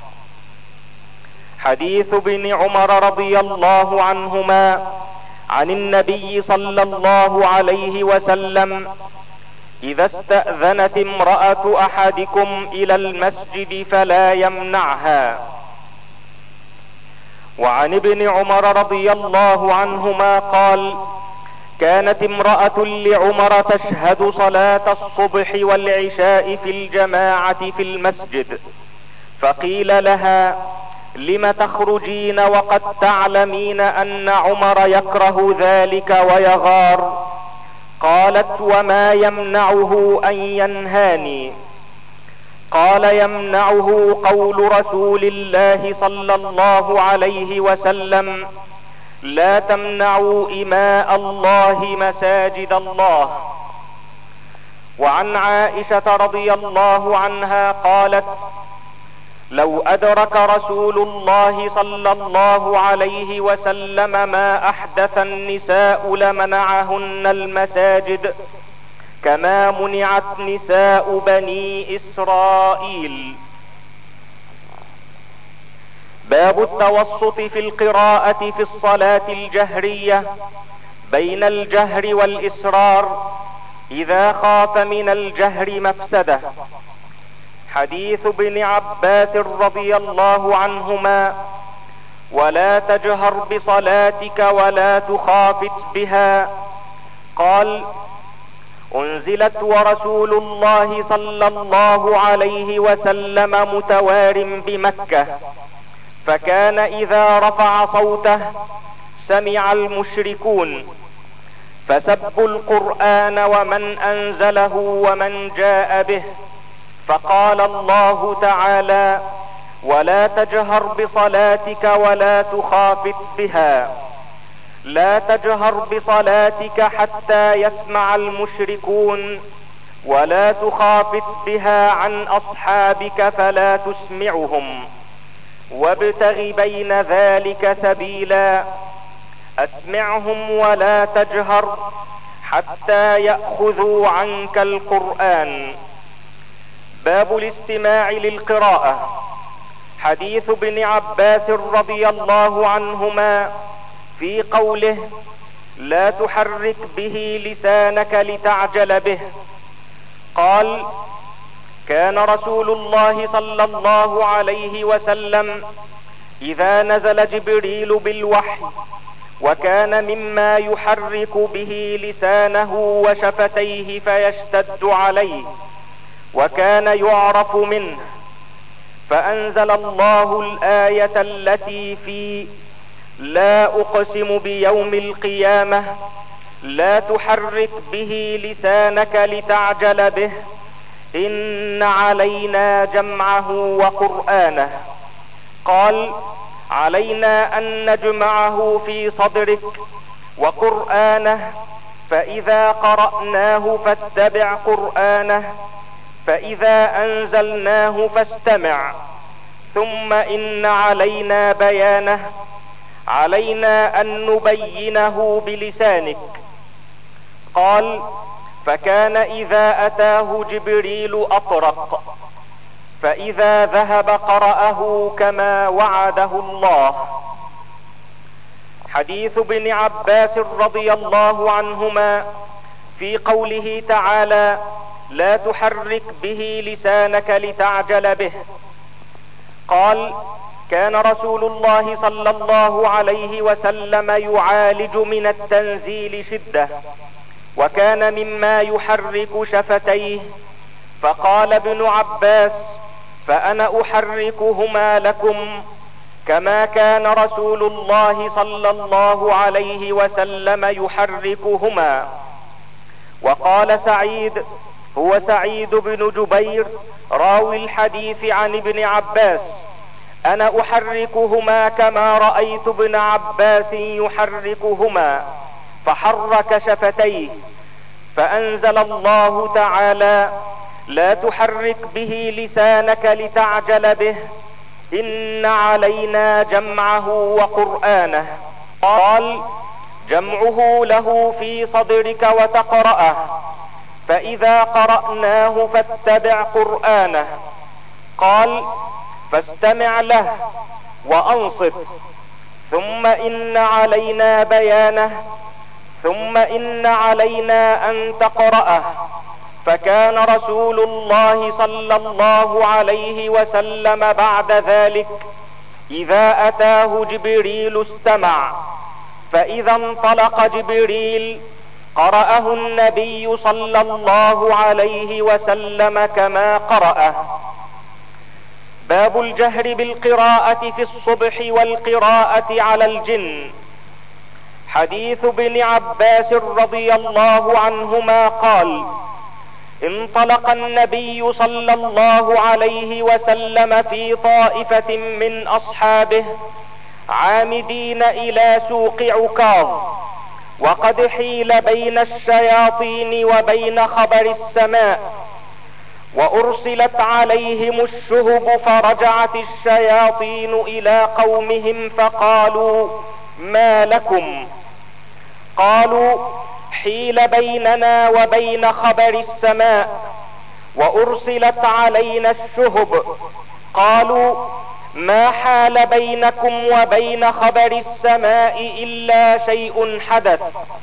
حديث ابن عمر رضي الله عنهما عن النبي صلى الله عليه وسلم: اذا استأذنت امرأة احدكم الى المسجد فلا يمنعها. وعن ابن عمر رضي الله عنهما قال: كانت امرأة لعمر تشهد صلاة الصبح والعشاء في الجماعة في المسجد، فقيل لها: لم تخرجين وقد تعلمين ان عمر يكره ذلك ويغار؟ قالت: وما يمنعه ان ينهاني؟ قال: يمنعه قول رسول الله صلى الله عليه وسلم: لا تمنعوا إماء الله مساجد الله. وعن عائشة رضي الله عنها قالت: لو ادرك رسول الله صلى الله عليه وسلم ما احدث النساء لمنعهن المساجد كما منعت نساء بني اسرائيل. باب التوسط في القراءة في الصلاة الجهرية بين الجهر والإسرار إذا خاف من الجهر مفسدة. حديث ابن عباس رضي الله عنهما: ولا تجهر بصلاتك ولا تخافت بها. قال: انزلت ورسول الله صلى الله عليه وسلم متوار بمكة، فكان اذا رفع صوته سمع المشركون، فسبوا القرآن ومن انزله ومن جاء به، فقال الله تعالى: ولا تجهر بصلاتك ولا تخافت بها. لا تجهر بصلاتك حتى يسمع المشركون، ولا تخافت بها عن اصحابك فلا تسمعهم، وابتغ بين ذلك سبيلا. اسمعهم ولا تجهر حتى يأخذوا عنك القرآن. باب الاستماع للقراءة. حديث ابن عباس رضي الله عنهما في قوله: لا تحرك به لسانك لتعجل به. قال: كان رسول الله صلى الله عليه وسلم اذا نزل جبريل بالوحي، وكان مما يحرك به لسانه وشفتيه فيشتد عليه، وكان يعرف منه، فانزل الله الآية التي في لا اقسم بيوم القيامة، لا تحرك به لسانك لتعجل به، ان علينا جمعه وقرآنه. قال: علينا ان نجمعه في صدرك وقرآنه، فاذا قرأناه فاتبع قرآنه، فاذا انزلناه فاستمع، ثم ان علينا بيانه، علينا ان نبينه بلسانك. قال: فكان اذا اتاه جبريل اطرق، فاذا ذهب قرأه كما وعده الله. حديث ابن عباس رضي الله عنهما في قوله تعالى: لا تحرك به لسانك لتعجل به. قال: كان رسول الله صلى الله عليه وسلم يعالج من التنزيل شدة، وكان مما يحرك شفتيه. فقال ابن عباس: فانا احركهما لكم كما كان رسول الله صلى الله عليه وسلم يحركهما. وقال سعيد، هو سعيد بن جبير راوي الحديث عن ابن عباس: انا احركهما كما رأيت ابن عباس يحركهما، فحرك شفتيه. فانزل الله تعالى: لا تحرك به لسانك لتعجل به، ان علينا جمعه وقرآنه. قال: جمعه له في صدرك وتقرأه، فاذا قرأناه فاتبع قرآنه. قال: فاستمع له وانصت، ثم ان علينا بيانه، ثم ان علينا ان تقرأه. فكان رسول الله صلى الله عليه وسلم بعد ذلك اذا اتاه جبريل استمع، فاذا انطلق جبريل قرأه النبي صلى الله عليه وسلم كما قرأه. باب الجهر بالقراءة في الصبح والقراءة على الجن. حديث ابن عباس رضي الله عنهما قال: انطلق النبي صلى الله عليه وسلم في طائفة من اصحابه عامدين الى سوق عكاظ، وقد حيل بين الشياطين وبين خبر السماء، وارسلت عليهم الشهب، فرجعت الشياطين الى قومهم فقالوا: ما لكم؟ قالوا: حيل بيننا وبين خبر السماء، وارسلت علينا الشهب. قالوا: ما حال بينكم وبين خبر السماء الا شيء حدث،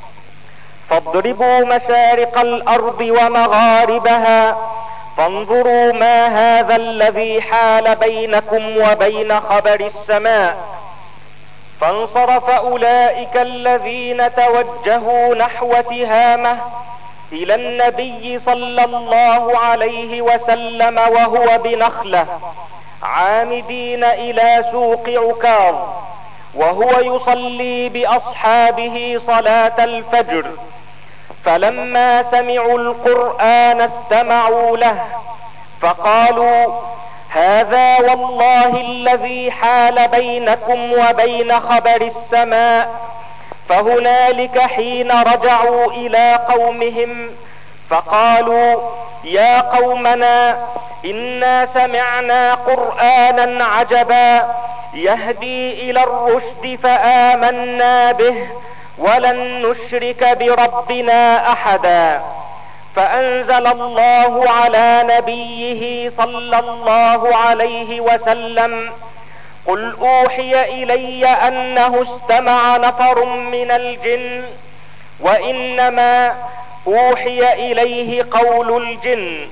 فاضربوا مشارق الارض ومغاربها، فانظروا ما هذا الذي حال بينكم وبين خبر السماء. فانصرف اولئك الذين توجهوا نحو تهامة الى النبي صلى الله عليه وسلم وهو بنخلة عامدين الى سوق عكاظ وهو يصلي باصحابه صلاة الفجر، فلما سمعوا القرآن استمعوا له فقالوا: هذا والله الذي حال بينكم وبين خبر السماء. فهنالك حين رجعوا الى قومهم فقالوا: يا قومنا انا سمعنا قرآنا عجبا يهدي الى الرشد فآمنا به ولن نشرك بربنا احدا. فانزل الله على نبيه صلى الله عليه وسلم: قل اوحي الي انه استمع نفر من الجن وانما اوحي اليه قول الجن.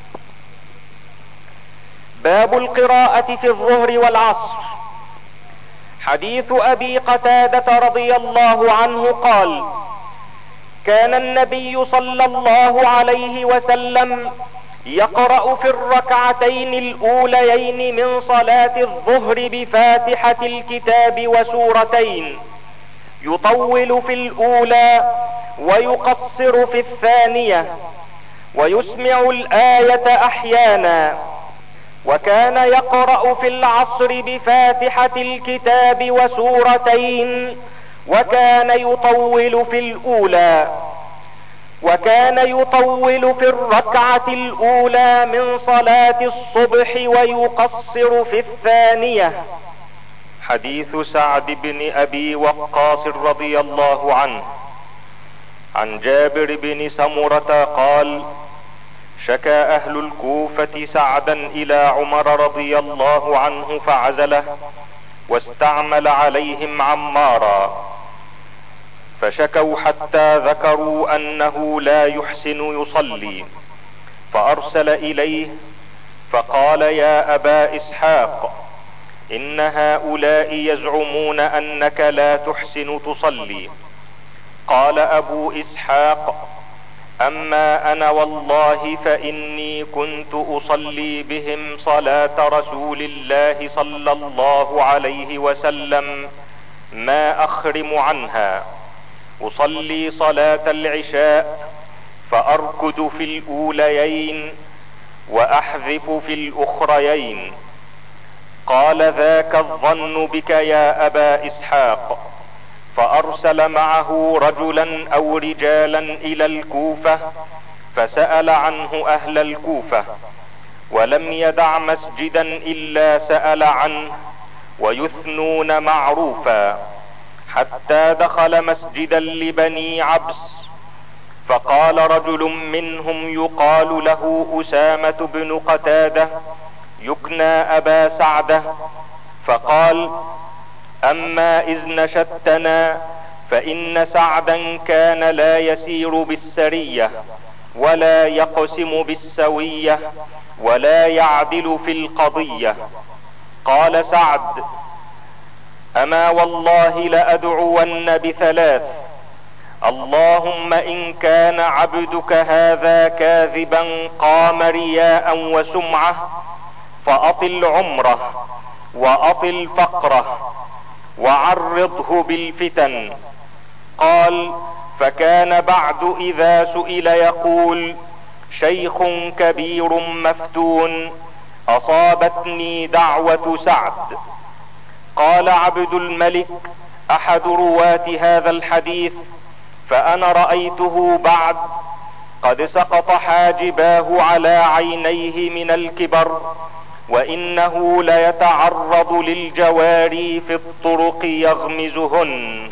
باب القراءة في الظهر والعصر. حديث ابي قتادة رضي الله عنه قال: كان النبي صلى الله عليه وسلم يقرأ في الركعتين الاوليين من صلاة الظهر بفاتحة الكتاب وسورتين، يطول في الاولى ويقصر في الثانية، ويسمع الآية احيانا. وكان يقرأ في العصر بفاتحة الكتاب وسورتين، وكان يطول في الاولى، وكان يطول في الركعة الاولى من صلاة الصبح ويقصر في الثانية. حديث سعد بن ابي وقاص رضي الله عنه عن جابر بن سمرة قال: شكى اهل الكوفة سعدا الى عمر رضي الله عنه فعزله واستعمل عليهم عمارا، فشكوا حتى ذكروا انه لا يحسن يصلي، فارسل اليه فقال: يا ابا اسحاق، ان هؤلاء يزعمون انك لا تحسن تصلي. قال ابو اسحاق: اما انا والله فاني كنت اصلي بهم صلاة رسول الله صلى الله عليه وسلم ما اخرم عنها، اصلي صلاة العشاء فاركد في الاوليين واحذف في الاخريين. قال: ذاك الظن بك يا ابا اسحاق. فارسل معه رجلا او رجالا الى الكوفة فسأل عنه اهل الكوفة، ولم يدع مسجدا الا سأل عنه ويثنون معروفا، حتى دخل مسجدا لبني عبس، فقال رجل منهم يقال له اسامة بن قتادة يكنى ابا سعدة، فقال: اما اذ نشدتنا فان سعدا كان لا يسير بالسرية ولا يقسم بالسوية ولا يعدل في القضية. قال سعد: اما والله لادعون بثلاث: اللهم ان كان عبدك هذا كاذبا قام رياء وسمعة فاطل عمره واطل فقره وعرضه بالفتن. قال: فكان بعد اذا سئل يقول: شيخ كبير مفتون اصابتني دعوة سعد. قال عبد الملك احد رواة هذا الحديث: فانا رأيته بعد قد سقط حاجباه على عينيه من الكبر، وانه ليتعرض للجواري في الطرق يغمزهن.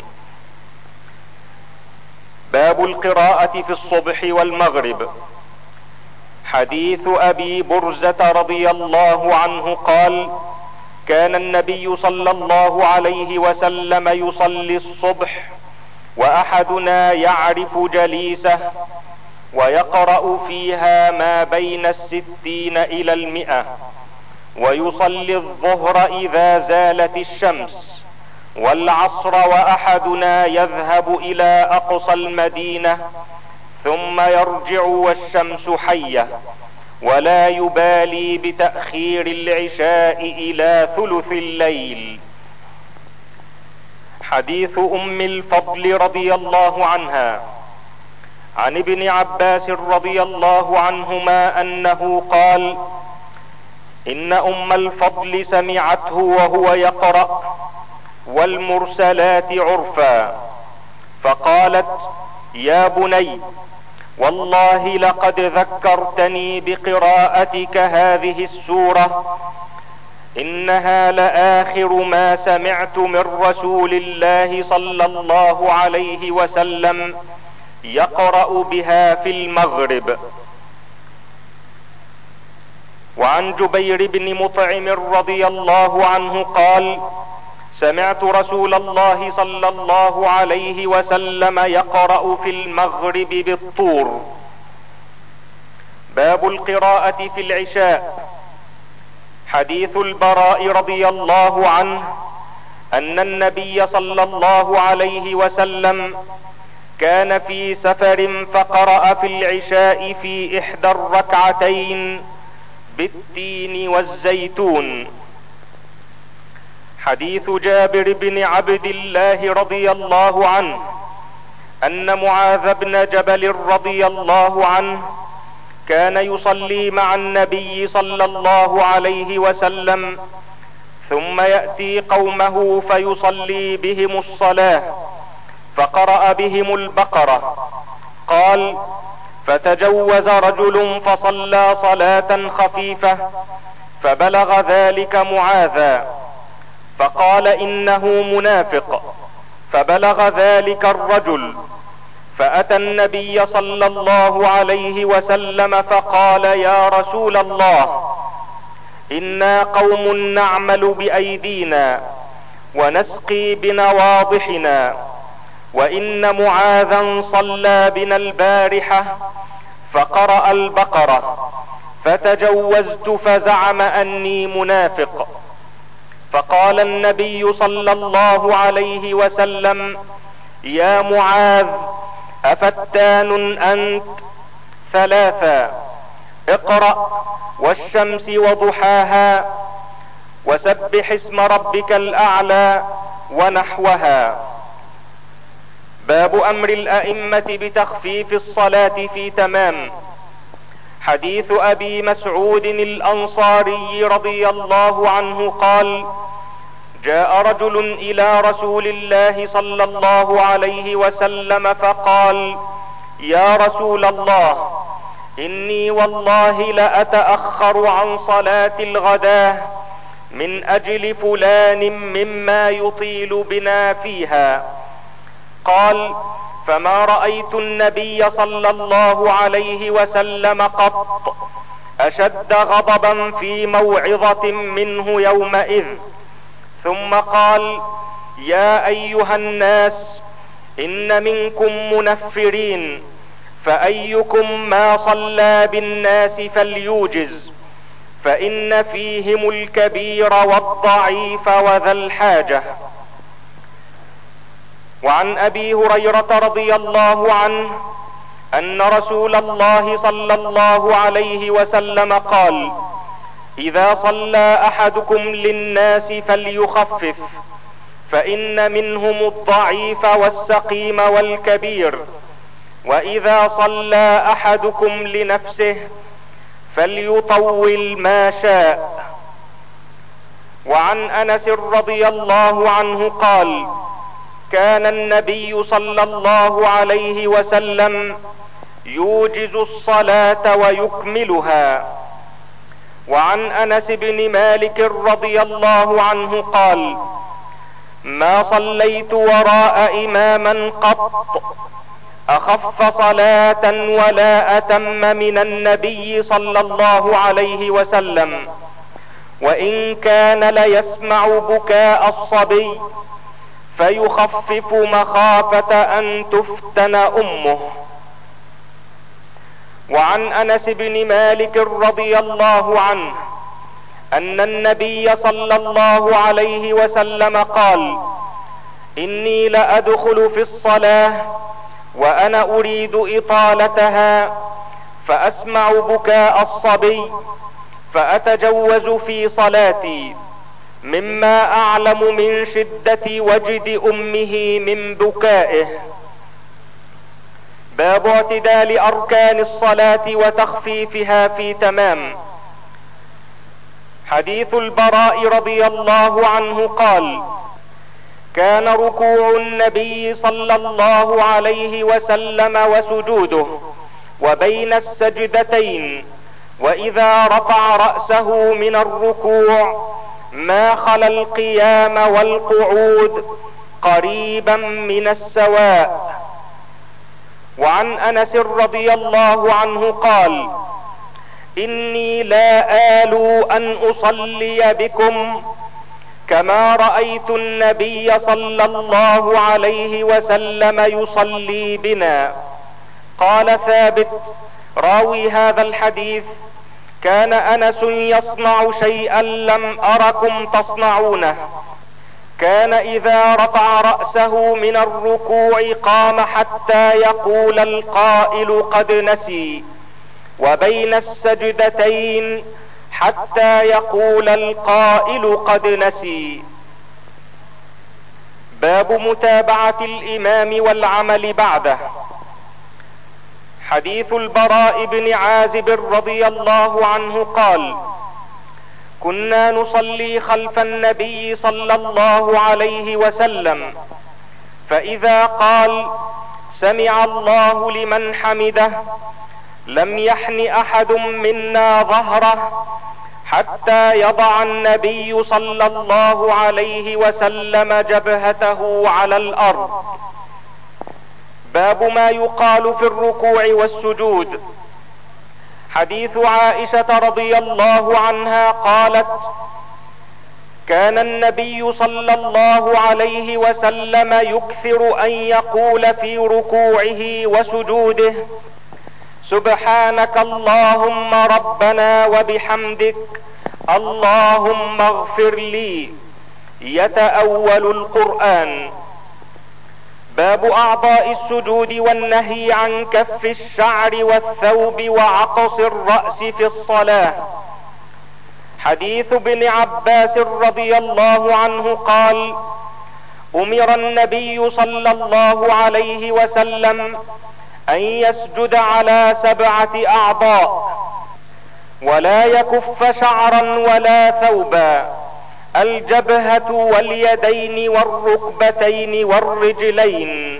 باب القراءة في الصبح والمغرب. حديث ابي برزة رضي الله عنه قال: كان النبي صلى الله عليه وسلم يصلي الصبح واحدنا يعرف جليسه ويقرأ فيها ما بين الستين الى المئة، ويصلي الظهر اذا زالت الشمس والعصر واحدنا يذهب الى اقصى المدينة ثم يرجع والشمس حية، ولا يبالي بتأخير العشاء الى ثلث الليل. حديث ام الفضل رضي الله عنها عن ابن عباس رضي الله عنهما انه قال: ان ام الفضل سمعته وهو يقرأ والمرسلات عرفا، فقالت: يا بني، والله لقد ذكرتني بقراءتك هذه السورة، انها لاخر ما سمعت من رسول الله صلى الله عليه وسلم يقرأ بها في المغرب. وعن جبير بن مطعم رضي الله عنه قال: سمعت رسول الله صلى الله عليه وسلم يقرأ في المغرب بالطور. باب القراءة في العشاء. حديث البراء رضي الله عنه ان النبي صلى الله عليه وسلم كان في سفر فقرأ في العشاء في احدى الركعتين بالتين والزيتون. حديث جابر بن عبد الله رضي الله عنه ان معاذ بن جبل رضي الله عنه كان يصلي مع النبي صلى الله عليه وسلم، ثم يأتي قومه فيصلي بهم الصلاة، فقرأ بهم البقرة. قال: فتجوز رجل فصلى صلاة خفيفة فبلغ ذلك معاذا، فقال: انه منافق. فبلغ ذلك الرجل، فاتى النبي صلى الله عليه وسلم فقال: يا رسول الله، انا قوم نعمل بايدينا ونسقي بنواضحنا، وان معاذا صلى بنا البارحة فقرأ البقرة، فتجوزت فزعم اني منافق. فقال النبي صلى الله عليه وسلم: يا معاذ، افتان انت؟ ثلاثا: اقرأ والشمس وضحاها، وسبح اسم ربك الاعلى، ونحوها. باب امر الائمة بتخفيف الصلاة في تمام. حديث ابي مسعود الانصاري رضي الله عنه قال: جاء رجل الى رسول الله صلى الله عليه وسلم فقال: يا رسول الله، اني والله لاتأخر عن صلاة الغداة من اجل فلان مما يطيل بنا فيها. قال: فما رأيت النبي صلى الله عليه وسلم قط اشد غضبا في موعظة منه يومئذ. ثم قال: يا ايها الناس، ان منكم منفرين، فايكم ما صلى بالناس فليوجز، فان فيهم الكبير والضعيف وذا الحاجة. وعن ابي هريرة رضي الله عنه ان رسول الله صلى الله عليه وسلم قال: اذا صلى احدكم للناس فليخفف، فان منهم الضعيف والسقيم والكبير، واذا صلى احدكم لنفسه فليطول ما شاء. وعن انس رضي الله عنه قال: كان النبي صلى الله عليه وسلم يوجز الصلاة ويكملها. وعن انس بن مالك رضي الله عنه قال: ما صليت وراء اماما قط اخف صلاة ولا اتم من النبي صلى الله عليه وسلم، وان كان ليسمع بكاء الصبي فيخفف مخافة ان تفتن امه. وعن انس بن مالك رضي الله عنه ان النبي صلى الله عليه وسلم قال: اني لادخل في الصلاة وانا اريد اطالتها فاسمع بكاء الصبي فاتجوز في صلاتي مما اعلم من شدة وجد امه من بكائه. باب اعتدال اركان الصلاة وتخفيفها في تمام. حديث البراء رضي الله عنه قال: كان ركوع النبي صلى الله عليه وسلم وسجوده وبين السجدتين واذا رفع رأسه من الركوع ما خلا القيام والقعود قريبا من السواء. وعن انس رضي الله عنه قال: اني لا آل ان اصلي بكم كما رأيت النبي صلى الله عليه وسلم يصلي بنا. قال ثابت راوي هذا الحديث: كان انس يصنع شيئا لم اركم تصنعونه، كان اذا رفع رأسه من الركوع قام حتى يقول القائل قد نسي، وبين السجدتين حتى يقول القائل قد نسي. باب متابعة الامام والعمل بعده. حديث البراء بن عازب رضي الله عنه قال: كنا نصلي خلف النبي صلى الله عليه وسلم، فاذا قال سمع الله لمن حمده لم يحن احد منا ظهره حتى يضع النبي صلى الله عليه وسلم جبهته على الارض. باب ما يقال في الركوع والسجود. حديث عائشة رضي الله عنها قالت: كان النبي صلى الله عليه وسلم يكثر ان يقول في ركوعه وسجوده: سبحانك اللهم ربنا وبحمدك اللهم اغفر لي، يتأول القرآن. باب اعضاء السجود والنهي عن كف الشعر والثوب وعقص الرأس في الصلاة. حديث ابن عباس رضي الله عنه قال: امر النبي صلى الله عليه وسلم ان يسجد على سبعة اعضاء ولا يكف شعرا ولا ثوبا: الجبهة واليدين والركبتين والرجلين.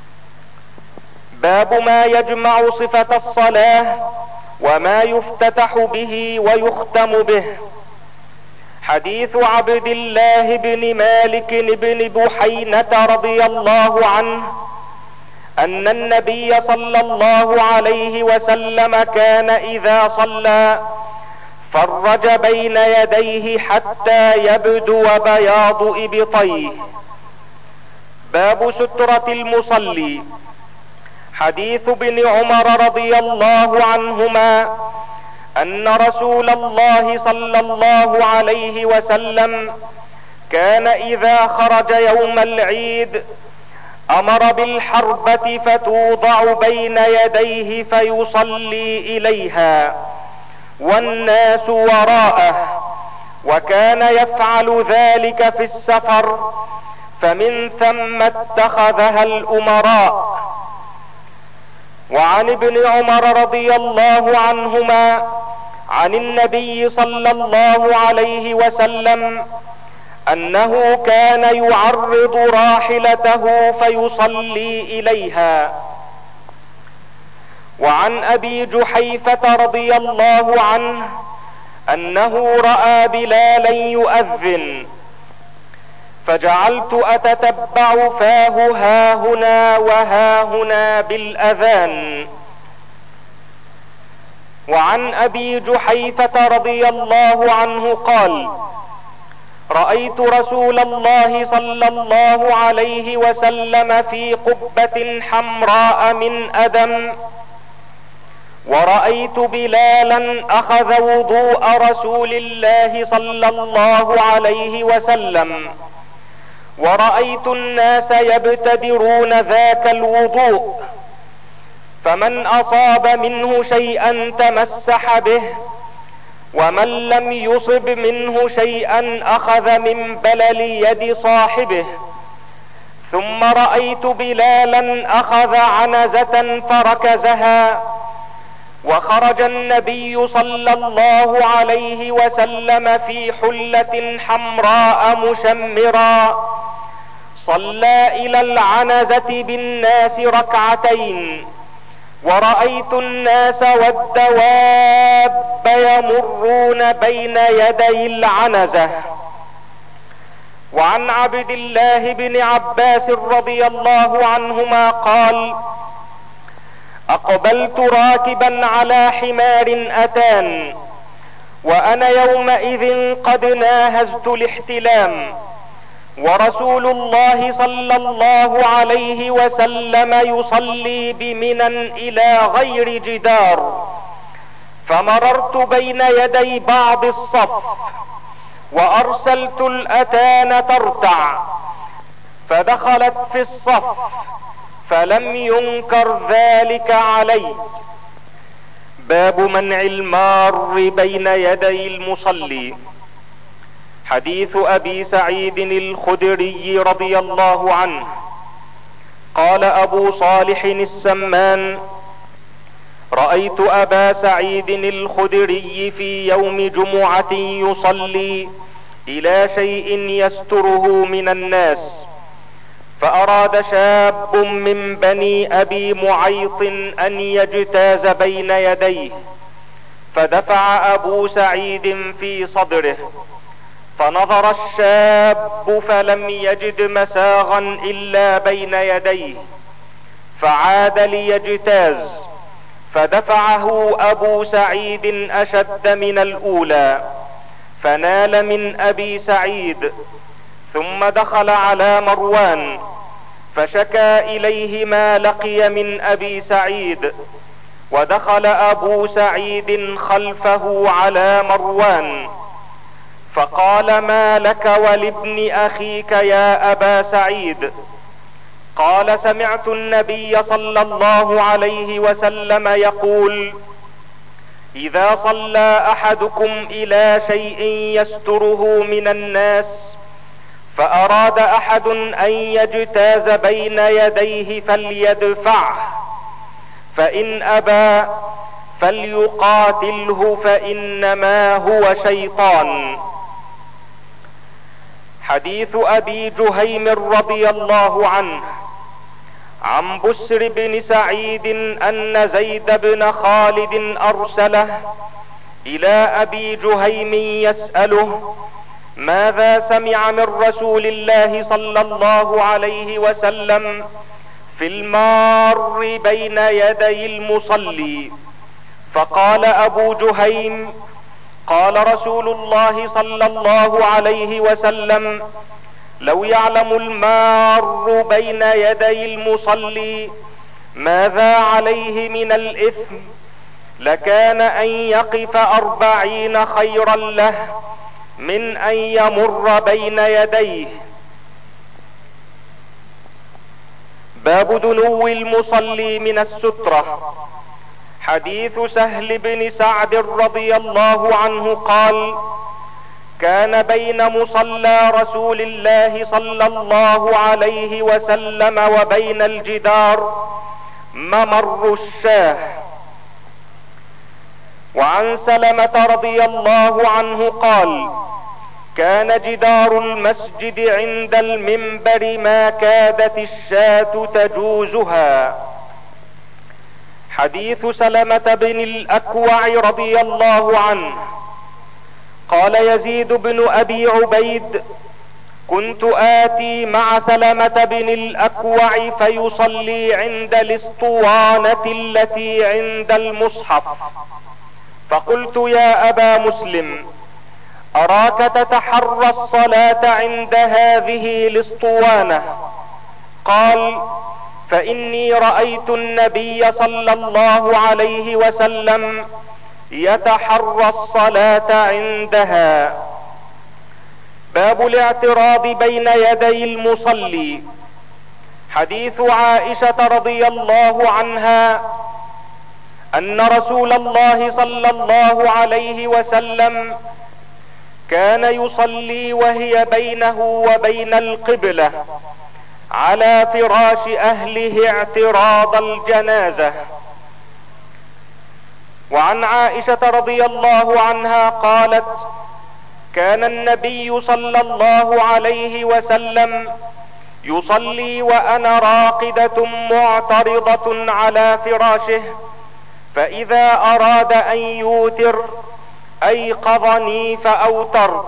باب ما يجمع صفة الصلاة وما يفتتح به ويختم به. حديث عبد الله بن مالك بن بحينة رضي الله عنه ان النبي صلى الله عليه وسلم كان اذا صلى فرج بين يديه حتى يبدو بياض ابطيه. باب سترة المصلي. حديث ابن عمر رضي الله عنهما ان رسول الله صلى الله عليه وسلم كان اذا خرج يوم العيد امر بالحربة فتوضع بين يديه فيصلي اليها والناس وراءه، وكان يفعل ذلك في السفر فمن ثم اتخذها الامراء. وعن ابن عمر رضي الله عنهما عن النبي صلى الله عليه وسلم انه كان يعرض راحلته فيصلي اليها. وعن ابي جحيفة رضي الله عنه انه رأى بلالا يؤذن فجعلت اتتبع فاه هاهنا وهاهنا بالاذان. وعن ابي جحيفة رضي الله عنه قال: رأيت رسول الله صلى الله عليه وسلم في قبة حمراء من ادم، ورأيت بلالا اخذ وضوء رسول الله صلى الله عليه وسلم ورأيت الناس يبتدرون ذاك الوضوء، فمن اصاب منه شيئا تمسح به، ومن لم يصب منه شيئا اخذ من بلل يد صاحبه. ثم رأيت بلالا اخذ عنزة فركزها، وخرج النبي صلى الله عليه وسلم في حلة حمراء مشمرا، صلى الى العنزة بالناس ركعتين، ورأيت الناس والدواب يمرون بين يدي العنزة. وعن عبد الله بن عباس رضي الله عنهما قال: اقبلت راكبا على حمار اتان، وانا يومئذ قد ناهزت الاحتلام، ورسول الله صلى الله عليه وسلم يصلي بمنى الى غير جدار، فمررت بين يدي بعض الصف، وارسلت الاتان ترتع، فدخلت في الصف، فلم ينكر ذلك علي. باب منع المار بين يدي المصلي. حديث ابي سعيد الخدري رضي الله عنه قال ابو صالح السمان: رأيت ابا سعيد الخدري في يوم جمعة يصلي الى شيء يستره من الناس، فاراد شاب من بني ابي معيط ان يجتاز بين يديه، فدفع ابو سعيد في صدره، فنظر الشاب فلم يجد مساغا الا بين يديه، فعاد ليجتاز، فدفعه ابو سعيد اشد من الاولى، فنال من ابي سعيد، ثم دخل على مروان فشكى اليه ما لقي من ابي سعيد، ودخل ابو سعيد خلفه على مروان فقال: ما لك ولابن اخيك يا ابا سعيد؟ قال: سمعت النبي صلى الله عليه وسلم يقول: اذا صلى احدكم الى شيء يستره من الناس، فاراد احد ان يجتاز بين يديه فليدفعه، فان ابى فليقاتله، فانما هو شيطان. حديث ابي جهيم رضي الله عنه عن بسر بن سعيد ان زيد بن خالد ارسله الى ابي جهيم يسأله: ماذا سمع من رسول الله صلى الله عليه وسلم في المار بين يدي المصلي؟ فقال ابو جهيم: قال رسول الله صلى الله عليه وسلم: لو يعلم المار بين يدي المصلي ماذا عليه من الاثم لكان ان يقف اربعين خيرا له من ان يمر بين يديه. باب دنو المصلي من السترة. حديث سهل بن سعد رضي الله عنه قال: كان بين مصلى رسول الله صلى الله عليه وسلم وبين الجدار ممر الشاه. وعن سلمة رضي الله عنه قال: كان جدار المسجد عند المنبر ما كادت الشاة تجوزها. حديث سلمة بن الاكوع رضي الله عنه قال يزيد بن ابي عبيد: كنت اتي مع سلمة بن الاكوع فيصلي عند الاسطوانة التي عند المصحف، فقلت: يا ابا مسلم، اراك تتحرى الصلاة عند هذه الاسطوانة. قال: فاني رأيت النبي صلى الله عليه وسلم يتحرى الصلاة عندها. باب الاعتراض بين يدي المصلي. حديث عائشة رضي الله عنها ان رسول الله صلى الله عليه وسلم كان يصلي وهي بينه وبين القبلة على فراش اهله اعتراض الجنازة. وعن عائشة رضي الله عنها قالت: كان النبي صلى الله عليه وسلم يصلي وانا راقدة معترضة على فراشه، فاذا اراد ان يوتر ايقظني فاوترت.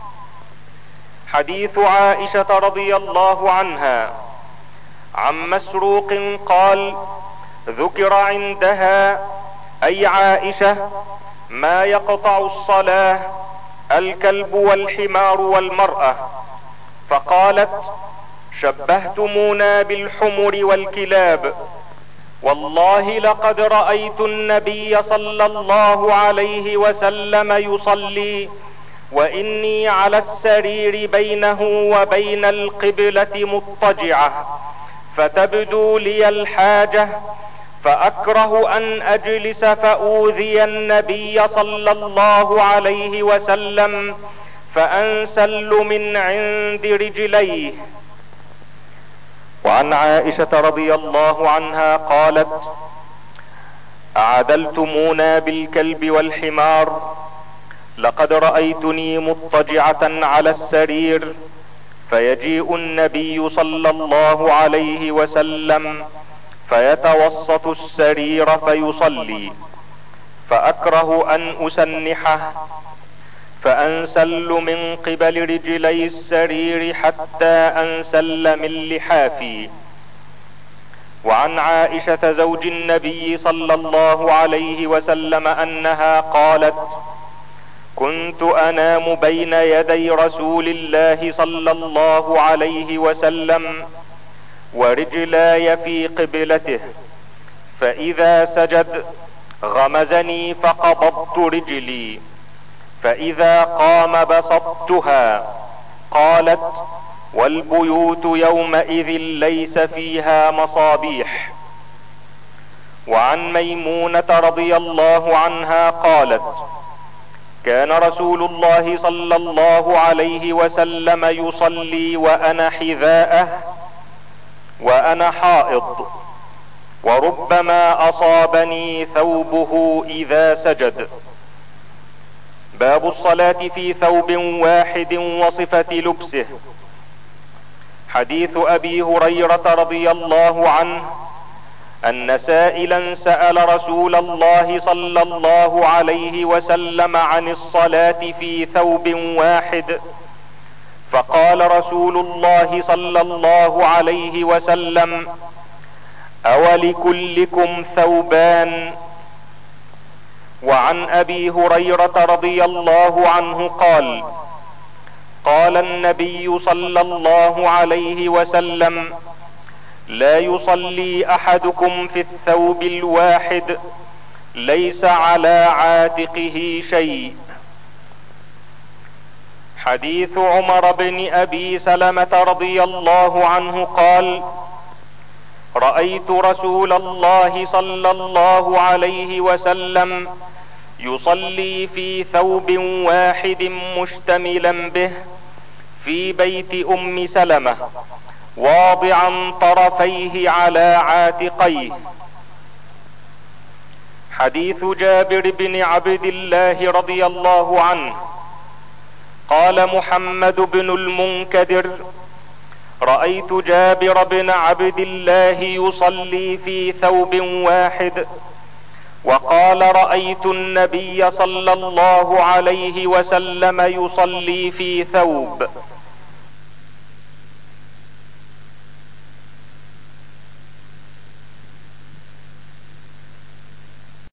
حديث عائشة رضي الله عنها عن مسروق قال: ذكر عندها اي عائشة ما يقطع الصلاة الكلب والحمار والمرأة، فقالت: شبهتمونا بالحمر والكلاب، والله لقد رأيت النبي صلى الله عليه وسلم يصلي واني على السرير بينه وبين القبلة مضطجعة، فتبدو لي الحاجة فاكره ان اجلس فاوذي النبي صلى الله عليه وسلم فانسل من عند رجليه. وعن عائشة رضي الله عنها قالت: اعدلتمونا بالكلب والحمار، لقد رأيتني مضطجعة على السرير فيجيء النبي صلى الله عليه وسلم فيتوسط السرير فيصلي، فاكره ان اسنحه فانسل من قبل رجلي السرير حتى انسل من لحافي. وعن عائشة زوج النبي صلى الله عليه وسلم انها قالت: كنت انام بين يدي رسول الله صلى الله عليه وسلم ورجلاي في قبلته، فاذا سجد غمزني فقبضت رجلي، فاذا قام بسطتها. قالت: والبيوت يومئذ ليس فيها مصابيح. وعن ميمونة رضي الله عنها قالت: كان رسول الله صلى الله عليه وسلم يصلي وانا حذاءه وانا حائض، وربما اصابني ثوبه اذا سجد. باب الصلاة في ثوب واحد وصفة لبسه. حديث ابي هريرة رضي الله عنه ان سائلا سأل رسول الله صلى الله عليه وسلم عن الصلاة في ثوب واحد، فقال رسول الله صلى الله عليه وسلم: اولكلكم ثوبان؟ وعن ابي هريرة رضي الله عنه قال: قال النبي صلى الله عليه وسلم: لا يصلي احدكم في الثوب الواحد ليس على عاتقه شيء. حديث عمر بن ابي سلمة رضي الله عنه قال: رأيت رسول الله صلى الله عليه وسلم يصلي في ثوب واحد مشتملا به في بيت ام سلمة واضعا طرفيه على عاتقيه. حديث جابر بن عبد الله رضي الله عنه قال محمد بن المنكدر: رأيت جابر بن عبد الله يصلي في ثوب واحد، وقال: رأيت النبي صلى الله عليه وسلم يصلي في ثوب.